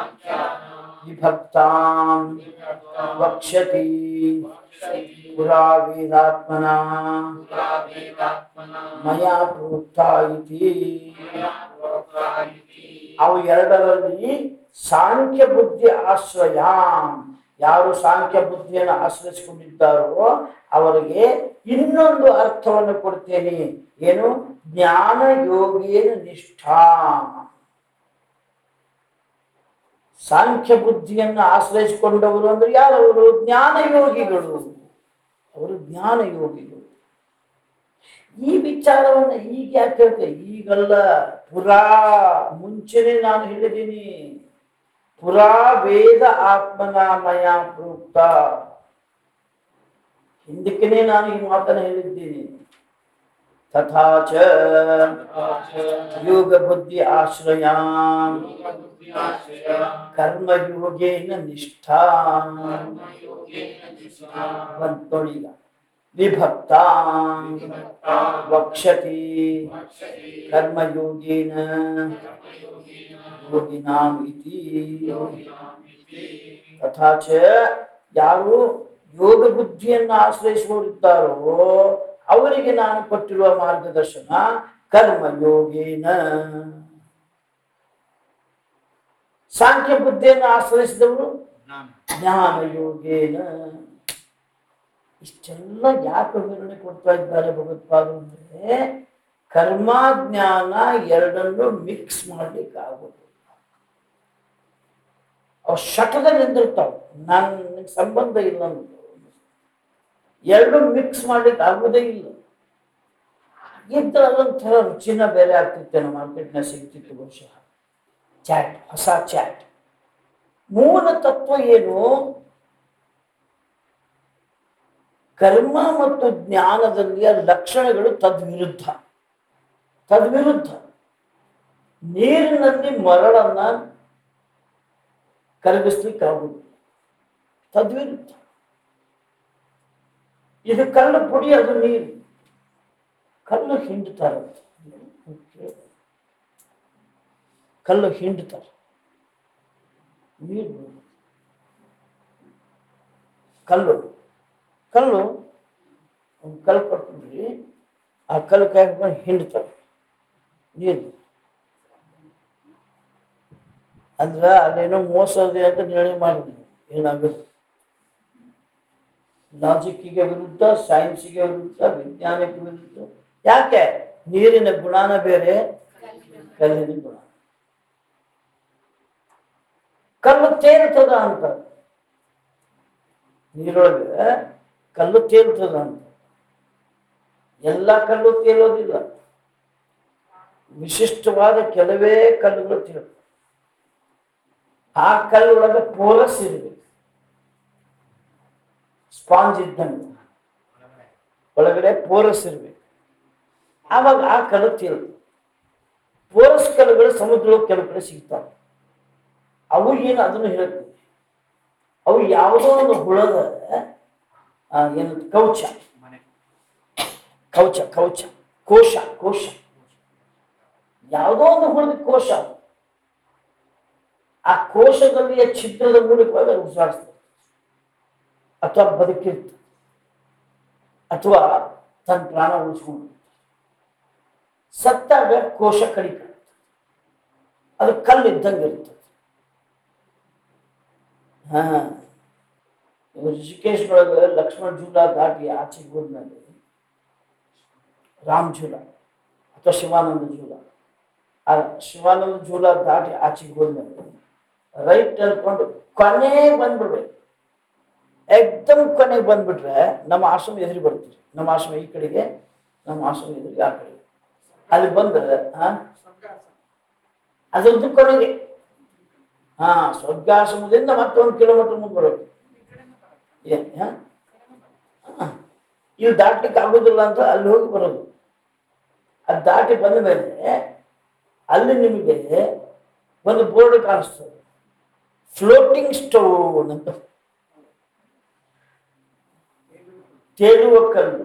ವಿಭಕ್ತಾಂ ವಕ್ಷ್ಯತಿ ಪುರಾ ವೇದಾತ್ಮನಾ ಮಯಾ ಪ್ರೋಕ್ತಾ ಇತಿ. ಅವು ಎರಡರಲ್ಲಿ ಸಾಂಖ್ಯ ಬುದ್ಧಿ ಆಶ್ರಯ, ಯಾರು ಸಾಂಖ್ಯ ಬುದ್ಧಿಯನ್ನು ಆಶ್ರಯಿಸಿಕೊಂಡಿದ್ದಾರೋ ಅವರಿಗೆ ಇನ್ನೊಂದು ಅರ್ಥವನ್ನು ಕೊಡ್ತೇನೆ. ಏನು? ಜ್ಞಾನ ಯೋಗೇನ ನಿಷ್ಠಾ. ಸಾಂಖ್ಯ ಬುದ್ಧಿಯನ್ನು ಆಶ್ರಯಿಸಿಕೊಂಡವರು ಅಂದ್ರೆ ಯಾರವರು? ಜ್ಞಾನ ಯೋಗಿಗಳು. ಅವರು ಜ್ಞಾನ ಯೋಗಿಗಳು. ಈ ವಿಚಾರವನ್ನ ಈಗ ಯಾಕೆ ಹೇಳ್ತೇವೆ? ಈಗಲ್ಲ, ಪುರಾ ಮುಂಚೆನೆ ನಾನು ಹೇಳಿದ್ದೀನಿ. ಪುರಾ ವೇದ ಆತ್ಮನಾಮಯ ಪ್ರೋಕ್ತ. ಹಿಂದಕ್ಕೆ ನಾನು ಈ ಮಾತನ್ನು ಹೇಳಿದ್ದೀನಿ. ತಥಾ ಚ ಯೋಗ ಬುದ್ಧಿ ಆಶ್ರಯ ಕರ್ಮಯೋಗೇನ ನಿಷ್ಠಾ ಬಂತೊಳಿಗ ವಿಭಕ್ತ ವಕ್ಷತಿ ಕರ್ಮಯೋಗೇನ ಯೋಗಿನಾಂ ಇತಿ. ತಥಾ ಚ ಯಾರು ಯೋಗ ಬುದ್ಧಿಯನ್ನು ಆಶ್ರಯಿಸುವವರಿದ್ದಾರೋ ಅವರಿಗೆ ನಾನು ಕೊಟ್ಟಿರುವ ಮಾರ್ಗದರ್ಶನ ಕರ್ಮಯೋಗೇನ. ಸಾಂಖ್ಯ ಬುದ್ಧಿಯನ್ನು ಆಶ್ರಯಿಸಿದವರು ಜ್ಞಾನ ಯೋಗೇನ. ಇಷ್ಟೆಲ್ಲ ಯಾಕೆ ವಿವರಣೆ ಕೊಡ್ತಾ ಇದ್ದಾರೆ ಭಗವತ್ಪಾದರು ಅಂದ್ರೆ ಕರ್ಮ ಜ್ಞಾನ ಎರಡನ್ನು ಮಿಕ್ಸ್ ಮಾಡ್ಲಿಕ್ಕೆ ಆಗೋದು. ಅವು ಶಟದಲ್ಲಿ ನಿಂದಿರ್ತಾವ, ನನಗೆ ಸಂಬಂಧ ಇಲ್ಲ ಅಂತ. ಎರಡು ಮಿಕ್ಸ್ ಮಾಡ್ಲಿಕ್ಕೆ ಆಗೋದೇ ಇಲ್ಲ. ಇದ್ರೆ ಅದೊಂಥರ ರುಚಿನ ಬೇರೆ ಆಗ್ತಿತ್ತೇನೋ, ಮಾರ್ಕೆಟ್ನ ಸಿಗ್ತಿತ್ತು ಬಹುಶಃ. ಚಾಟ್, ಹೊಸ ಚಾಟ್. ಮೂಲ ತತ್ವ ಏನು? ಕರ್ಮ ಮತ್ತು ಜ್ಞಾನದಲ್ಲಿಯ ಲಕ್ಷಣಗಳು ತದ್ವಿರುದ್ಧ. ನೀರಿನಲ್ಲಿ ಮರಳನ್ನ ಕರಗಿಸ್ಲಿಕ್ಕೆ ಆಗುದಿಲ್ಲ, ತದ್ವಿರುದ್ಧ. ಇದು ಕಲ್ಲು ಪುಡಿ, ಅದು ನೀರು. ಕಲ್ಲು ಹಿಂಡ್ತಾರೆ, ಕಲ್ಲು ಹಿಂಡ್ತಾರೆ, ನೀರು ಕಲ್ಲು ಕಲ್ಲು ಒಂದು ಕಲ್ಲು ಕೊಟ್ಬಿಡ್ರಿ, ಆ ಕಲ್ಲು ಕಾಯ್ಕೊಂಡು ಹಿಂಡ್ತಾರೆ ನೀರು. ಅಂದ್ರೆ ಅದೇನೋ ಮೋಸ ಇದೆ ಅಂತ ನಿರ್ಣಯ ಮಾಡಿದ್ವಿ. ಏನಾಗುತ್ತೆ? ಲಾಜಿಕ್ಕಿಗೆ ವಿರುದ್ಧ, ಸೈನ್ಸಿಗೆ ವಿರುದ್ಧ, ವಿಜ್ಞಾನಕ್ಕೆ ವಿರುದ್ಧ. ಯಾಕೆ? ನೀರಿನ ಗುಣಾನ ಬೇರೆ, ಕಲ್ಲಿನ ಗುಣ. ಕಲ್ಲು ತೇಲ್ತದ ಅಂತ, ನೀರೊಳಗೆ ಕಲ್ಲು ತೇಲ್ತದ ಅಂತ. ಎಲ್ಲ ಕಲ್ಲು ತೇಲೋದಿಲ್ಲ, ವಿಶಿಷ್ಟವಾದ ಕೆಲವೇ ಕಲ್ಲುಗಳು ತೇಲ್ತವೆ. ಆ ಕಲ್ಲೊಳಗೆ ಪೋರಸ್ ಇರಬೇಕು, ಸ್ಪಾಂಜ್ ಇದ್ದಂಗೆ ಒಳಗಡೆ ಪೋರಸ್ ಇರಬೇಕು. ಆವಾಗ ಆ ಕಲ್ಲು ತೇಲ್ತದೆ. ಪೋರಸ್ ಕಲ್ಲುಗಳು ಸಮುದ್ರಕ್ಕೆ ಕೆಲವು ಕಡೆ ಸಿಗ್ತಾವೆ. ಅವು ಏನು ಅದನ್ನು ಹೇಳ್ತೀವಿ, ಅವು ಯಾವುದೋ ಒಂದು ಹುಳದ ಏನು ಕೌಚ ಕೌಚ ಕೌಚ ಕೋಶ ಕೋಶ ಯಾವುದೋ ಒಂದು ಹುಳದ ಕೋಶ. ಆ ಕೋಶದಲ್ಲಿಯ ಛಿದ್ರದ ಮೂಲಕವಾಗಿ ಅದು ಉಸಿರಾಡಿಸ್ತದೆ, ಅಥವಾ ಬದುಕಿರ್ತದೆ, ಅಥವಾ ತನ್ನ ಪ್ರಾಣ ಉಳಿಸ್ಕೊಂಡು. ಸತ್ತಾಗ ಕೋಶ ಕಡಿಕ, ಅದು ಕಲ್ಲಿದ್ದಂಗೆ ಇರ್ತದೆ. ಋಷಿಕೇಶ್ವರೊಳಗೆ ಲಕ್ಷ್ಮಣ ಝೂಲ ದಾಟಿ ಆಚೆಗೆ ಹೋದ್ಮೇಲೆ ರಾಮ್ ಝೂಲ ಅಥವಾ ಶಿವಾನಂದ ಝೂಲ, ಆ ಶಿವಾನಂದ ಝೂಲ ದಾಟಿ ಆಚೆಗೆ ಹೋದ್ಮೇಲೆ ರೈಟ್ ಅನ್ಕೊಂಡು ಕೊನೆಗೆ ಬಂದ್ಬಿಡ್ಬೇಕು. ಎಕ್ದಮ್ ಕೊನೆಗೆ ಬಂದ್ಬಿಟ್ರೆ ನಮ್ಮ ಆಶ್ರಮ ಎದುರು ಬರ್ತೀವಿ. ನಮ್ಮ ಆಶ್ರಮ ಈ ಕಡೆಗೆ, ನಮ್ಮ ಆಶ್ರಮ ಎದುರಿಗೆ ಆ ಕಡೆಗೆ. ಅಲ್ಲಿ ಬಂದ್ರೆ ಅದ್ರದ್ದು ಕೊನೆಗೆ ಸ್ವರ್ಗಾಶ್ರಮದಿಂದ ಮತ್ತೆ 1 ಕಿಲೋಮೀಟರ್ ಮುಂದೆ ಬರೋದು. ಇಲ್ಲಿ ದಾಟ್ಲಿಕ್ಕೆ ಆಗೋದಿಲ್ಲ ಅಂತ ಅಲ್ಲಿ ಹೋಗಿ ಬರೋದು. ಅದು ದಾಟಿ ಬಂದ ಮೇಲೆ ಅಲ್ಲಿ ನಿಮಗೆ ಒಂದು ಬೋರ್ಡ್ ಕಾಣಿಸ್ತದೆ, ಫ್ಲೋಟಿಂಗ್ ಸ್ಟೋನ್ ಅಂತ. ತೇಲುವ ಕಲ್ಲು.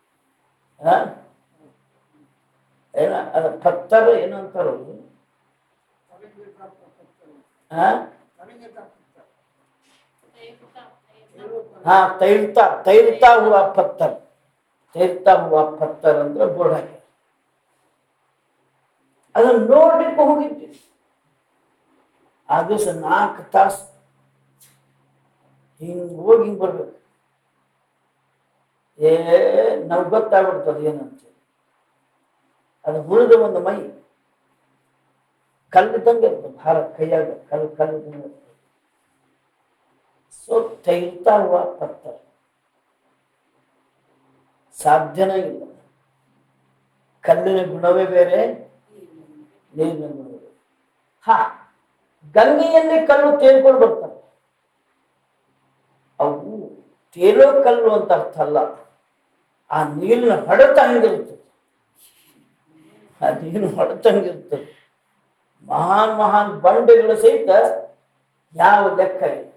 ಏನ ಅದ ಪತ್ತರ ಏನಂತಾರ, ತೈಲ್ತಾ ಹುआ पत्थर, ತೈಲ್ತಾ हुआ पत्थर ಅಂದ್ರೆ ಬೋರ್ಡ್ ಹಾಕಿ. ಅದನ್ನ ನೋಡ್ಲಿಕ್ಕೆ ಹೋಗಿದ್ವಿ. ಆ ದಿವಸ 4 ತಾಸು ಹಿಂಗ್ ಹೋಗಿ ಹಿಂಗ್ ಬರ್ಬೇಕು. ನಮ್ಗೆ ಗೊತ್ತಾಗ್ಬಿಡ್ತದೆ ಏನಂತ. ಅದು ಉಳಿದ ಒಂದು ಮೈ ಕಲ್ಲಿದ್ದಂಗೆ ಇರ್ತದೆ, ಭಾರ ಕೈಯಾಗ ಕಲ್ಲಿದ್ದಂಗೆ ಇರ್ತದೆ. ಸೊ ತೈಲ್ತಾ हुआ पत्थर ಸಾಧ್ಯನೇ ಇಲ್ಲ. ಕಲ್ಲಿನ ಗುಣವೇ ಬೇರೆ, ನೀರಿನ ಗುಣವೇ ಬೇರೆ. ಗಂಗೆಯಲ್ಲಿ ಕಲ್ಲು ತೇಲ್ಕೊಂಡು ಬರ್ತಾರೆ. ಅವು ತೇಲೋ ಕಲ್ಲು ಅಂತ ಅರ್ಥ ಅಲ್ಲ. ಆ ನೀರಿನ ಹೊಡೆತ ಹಂಗಿರ್ತದೆ, ಆ ನೀರಿನ ಹೊಡೆತ ಹಂಗಿರ್ತದೆ. ಮಹಾನ್ ಮಹಾನ್ ಬಂಡೆಗಳು ಸಹಿತ ಯಾವ ಲೆಕ್ಕ ಇಲ್ಲ.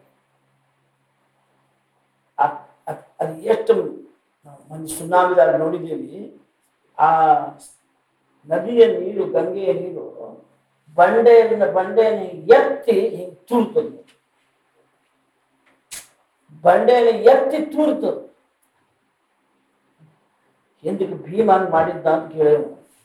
ಅದು ಎಷ್ಟು ಸುನಾಮಿದಾಗ ನೋಡಿದ್ದೀವಿ. ಆ ನದಿಯ ನೀರು, ಗಂಗೆಯ ನೀರು ಬಂಡೆಯನ್ನು ಎತ್ತಿ ಹಿಂಗೆ ತೂರ್ತದೆ, ಬಂಡೆಯನ್ನು ಎತ್ತಿ ತೂರ್ತದೆ. ಎಂದಕ್ಕೆ ಭೀಮಾನ್ ಮಾಡಿದ್ದ ಅಂತ ಕೇಳಿದ.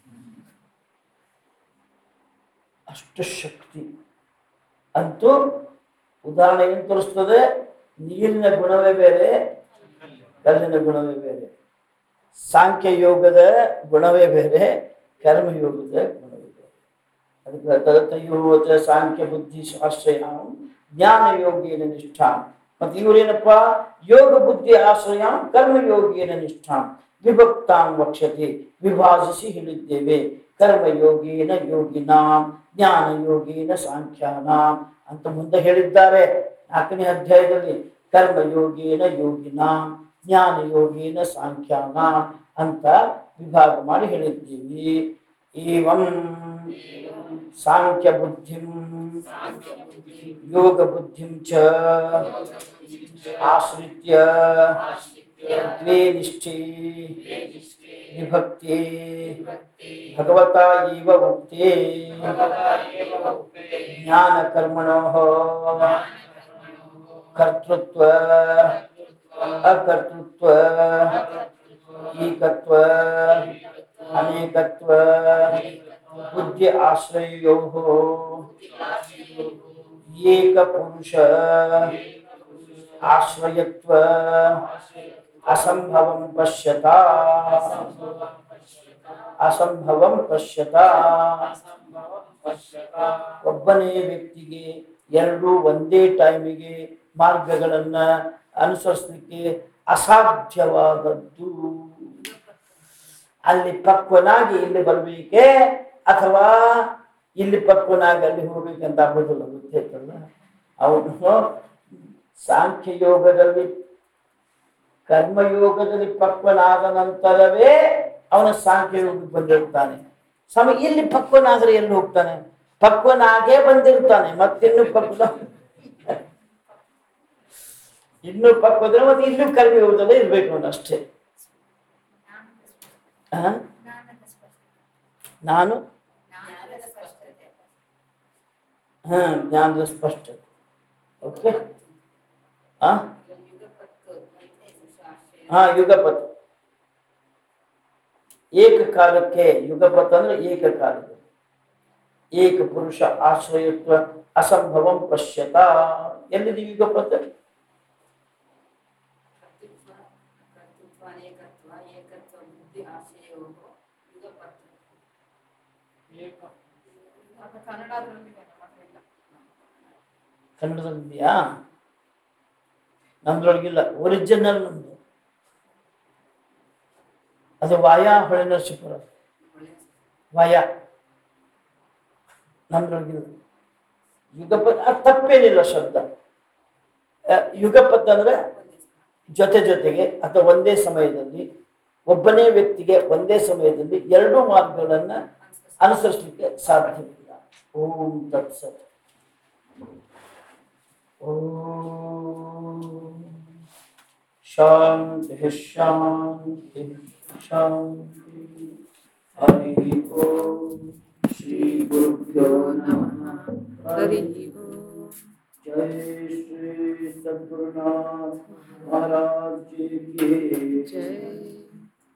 ಅಷ್ಟು ಶಕ್ತಿ ಅಂತೂ ಉದಾಹರಣೆ ಏನು ತೋರಿಸ್ತದೆ? ನೀರಿನ ಗುಣವೇ ಬೇರೆ, ಕಲ್ಲಿನ ಗುಣವೇ ಬೇರೆ. ಸಾಂಖ್ಯ ಯೋಗದ ಗುಣವೇ ಬೇರೆ, ಕರ್ಮಯೋಗದ ಗುಣವೇ ಬೇರೆ. ಅದಕ್ಕೆ ತದತಯೋಚ ಸಾಂಖ್ಯ ಬುದ್ಧಿ ಆಶ್ರಯ ಜ್ಞಾನ ಯೋಗೇನ ನಿಷ್ಠಾ. ಮತ್ತೆ ಇವರೇನಪ್ಪ? ಯೋಗ ಬುದ್ಧಿ ಆಶ್ರಯ ಕರ್ಮಯೋಗೇನ ನಿಷ್ಠಾ ವಿಭಕ್ತಾಂ ವಕ್ಷತೆ. ವಿಭಾಗಿಸಿ ಹೇಳಿದ್ದೇವೆ. ಕರ್ಮಯೋಗೇನ ಯೋಗಿನಾಂ ಜ್ಞಾನ ಯೋಗೇನ ಸಾಂಖ್ಯಾನಾಂ ಅಂತ ಮುಂದೆ ಹೇಳಿದ್ದಾರೆ 4ನೇ ಅಧ್ಯಾಯದಲ್ಲಿ. ಕರ್ಮಯೋಗೇನ ಯೋಗಿನಾಂ ಜ್ಞಾನ ಯೋಗೇನ ಸಾಂಖ್ಯಾನಾಂ ಅಂತ ವಿಭಾಗ ಮಾಡಿ ಹೇಳಿದ್ದೀವಿ. ಏವಂ ಸಾಂಖ್ಯ ಬುದ್ಧಿಂ ಯೋಗ ಬುದ್ಧಿಂ ಚ ಆಶ್ರಿತ್ಯ ದ್ವೇ ನಿಷ್ಠೆ ವಿಭಕ್ತಿ ಭಗವತಾ ಇವ ಉಕ್ತೆ ಜ್ಞಾನ ಕರ್ಮಣೋಃ ಕರ್ತೃತ್ವ ಅಕರ್ತೃತ್ವ ಏಕತ್ವ ಅನೇಕತ್ವ ಬುದ್ಧಿ ಆಶ್ರಯೋಃ ಏಕ ಪುರುಷ ಆಶ್ರಯತ್ವ ಅಸಂಭವಂ ಪಶ್ಯತಾ. ಅಸಂಭವಂ ಪಶ್ಯತಾ. ಒಬ್ಬನೇ ವ್ಯಕ್ತಿಗೆ ಎರಡು ಒಂದೇ ಟೈಮಿಗೆ ಮಾರ್ಗಗಳನ್ನ ಅನುಸರಿಸಲಿಕ್ಕೆ ಅಸಾಧ್ಯವಾದದ್ದು. ಅಲ್ಲಿ ಪಕ್ವನಾಗಿ ಇಲ್ಲಿ ಬರಬೇಕೆ ಅಥವಾ ಇಲ್ಲಿ ಪಕ್ವನಾಗಿ ಅಲ್ಲಿ ಹೋಗ್ಬೇಕಂತ ಆಗೋದಿಲ್ಲ. ಗೊತ್ತೈತಲ್ಲ, ಅವನು ಸಾಂಖ್ಯ ಯೋಗದಲ್ಲಿ ಕರ್ಮಯೋಗದಲ್ಲಿ ಪಕ್ವನಾದ ನಂತರವೇ ಅವನ ಸಾಂಖ್ಯ ಯೋಗಕ್ಕೆ ಬಂದಿರ್ತಾನೆ. ಇಲ್ಲಿ ಪಕ್ವನಾದ್ರೆ ಎಲ್ಲಿ ಹೋಗ್ತಾನೆ? ಪಕ್ವನಾಗೇ ಬಂದಿರ್ತಾನೆ, ಮತ್ತಿನ್ನು ಪಕ್ವ ಇನ್ನೂ ಪಕ್ವದ ಮತ್ತೆ ಇಲ್ಲೂ ಕರ್ಮಯೋಗದಲ್ಲೇ ಇರ್ಬೇಕು ಅವನು ಅಷ್ಟೇ. ನಾನು ಜ್ಞಾನದ ಸ್ಪಷ್ಟತೆ. ಓಕೆ, ಯುಗಪತ್ ಏಕಕಾಲಕ್ಕೆ. ಯುಗಪತ್ ಅಂದ್ರೆ ಏಕಕಾಲಕ್ಕೆ. ಏಕ ಪುರುಷ ಆಶ್ರಯತ್ವ ಅಸಂಭವಂ ಪಶ್ಯತ. ಎಲ್ಲಿದೆ ಯುಗಪತ್? ಕನ್ನಡದಲ್ಲಿದೆಯಾ? ನಮ್ದ್ರೊಳಗಿಲ್ಲ, ಒರಿಜಿನಲ್ ನಮ್ದು. ಅದು ವಾಯ ಹೊಳೆನರಸೀಪುರ ವಾಯ, ನಮ್ದ್ರೊಳಗಿಲ್ಲ. ಯುಗಪತ್ ತಪ್ಪೇನಿಲ್ಲ ಶಬ್ದ. ಯುಗಪತ್ ಅಂದ್ರೆ ಜೊತೆ ಜೊತೆಗೆ ಅಥವಾ ಒಂದೇ ಸಮಯದಲ್ಲಿ, ಒಬ್ಬನೇ ವ್ಯಕ್ತಿಗೆ ಒಂದೇ ಸಮಯದಲ್ಲಿ ಎರಡೂ ಮಾರ್ಗಗಳನ್ನ ಅನುಸರಿಸಲಿಕ್ಕೆ ಸಾಧ್ಯವಿಲ್ಲ. ಓಂ ತತ್ಸತ್. ಓಂ ಶಾಂತಿ ಶಾಂತಿ ಶಾಂತಿ. ಹರಿ ಓಂ. ಶ್ರೀ ಗುರುಭ್ಯೋ ನಮಃ. ಹರಿ ಓಂ. ಜೈ ಶ್ರೀ ಸದ್ಗುರುನಾಥ ಮಹಾರಾಜ್ ಕಿ ಜೈ.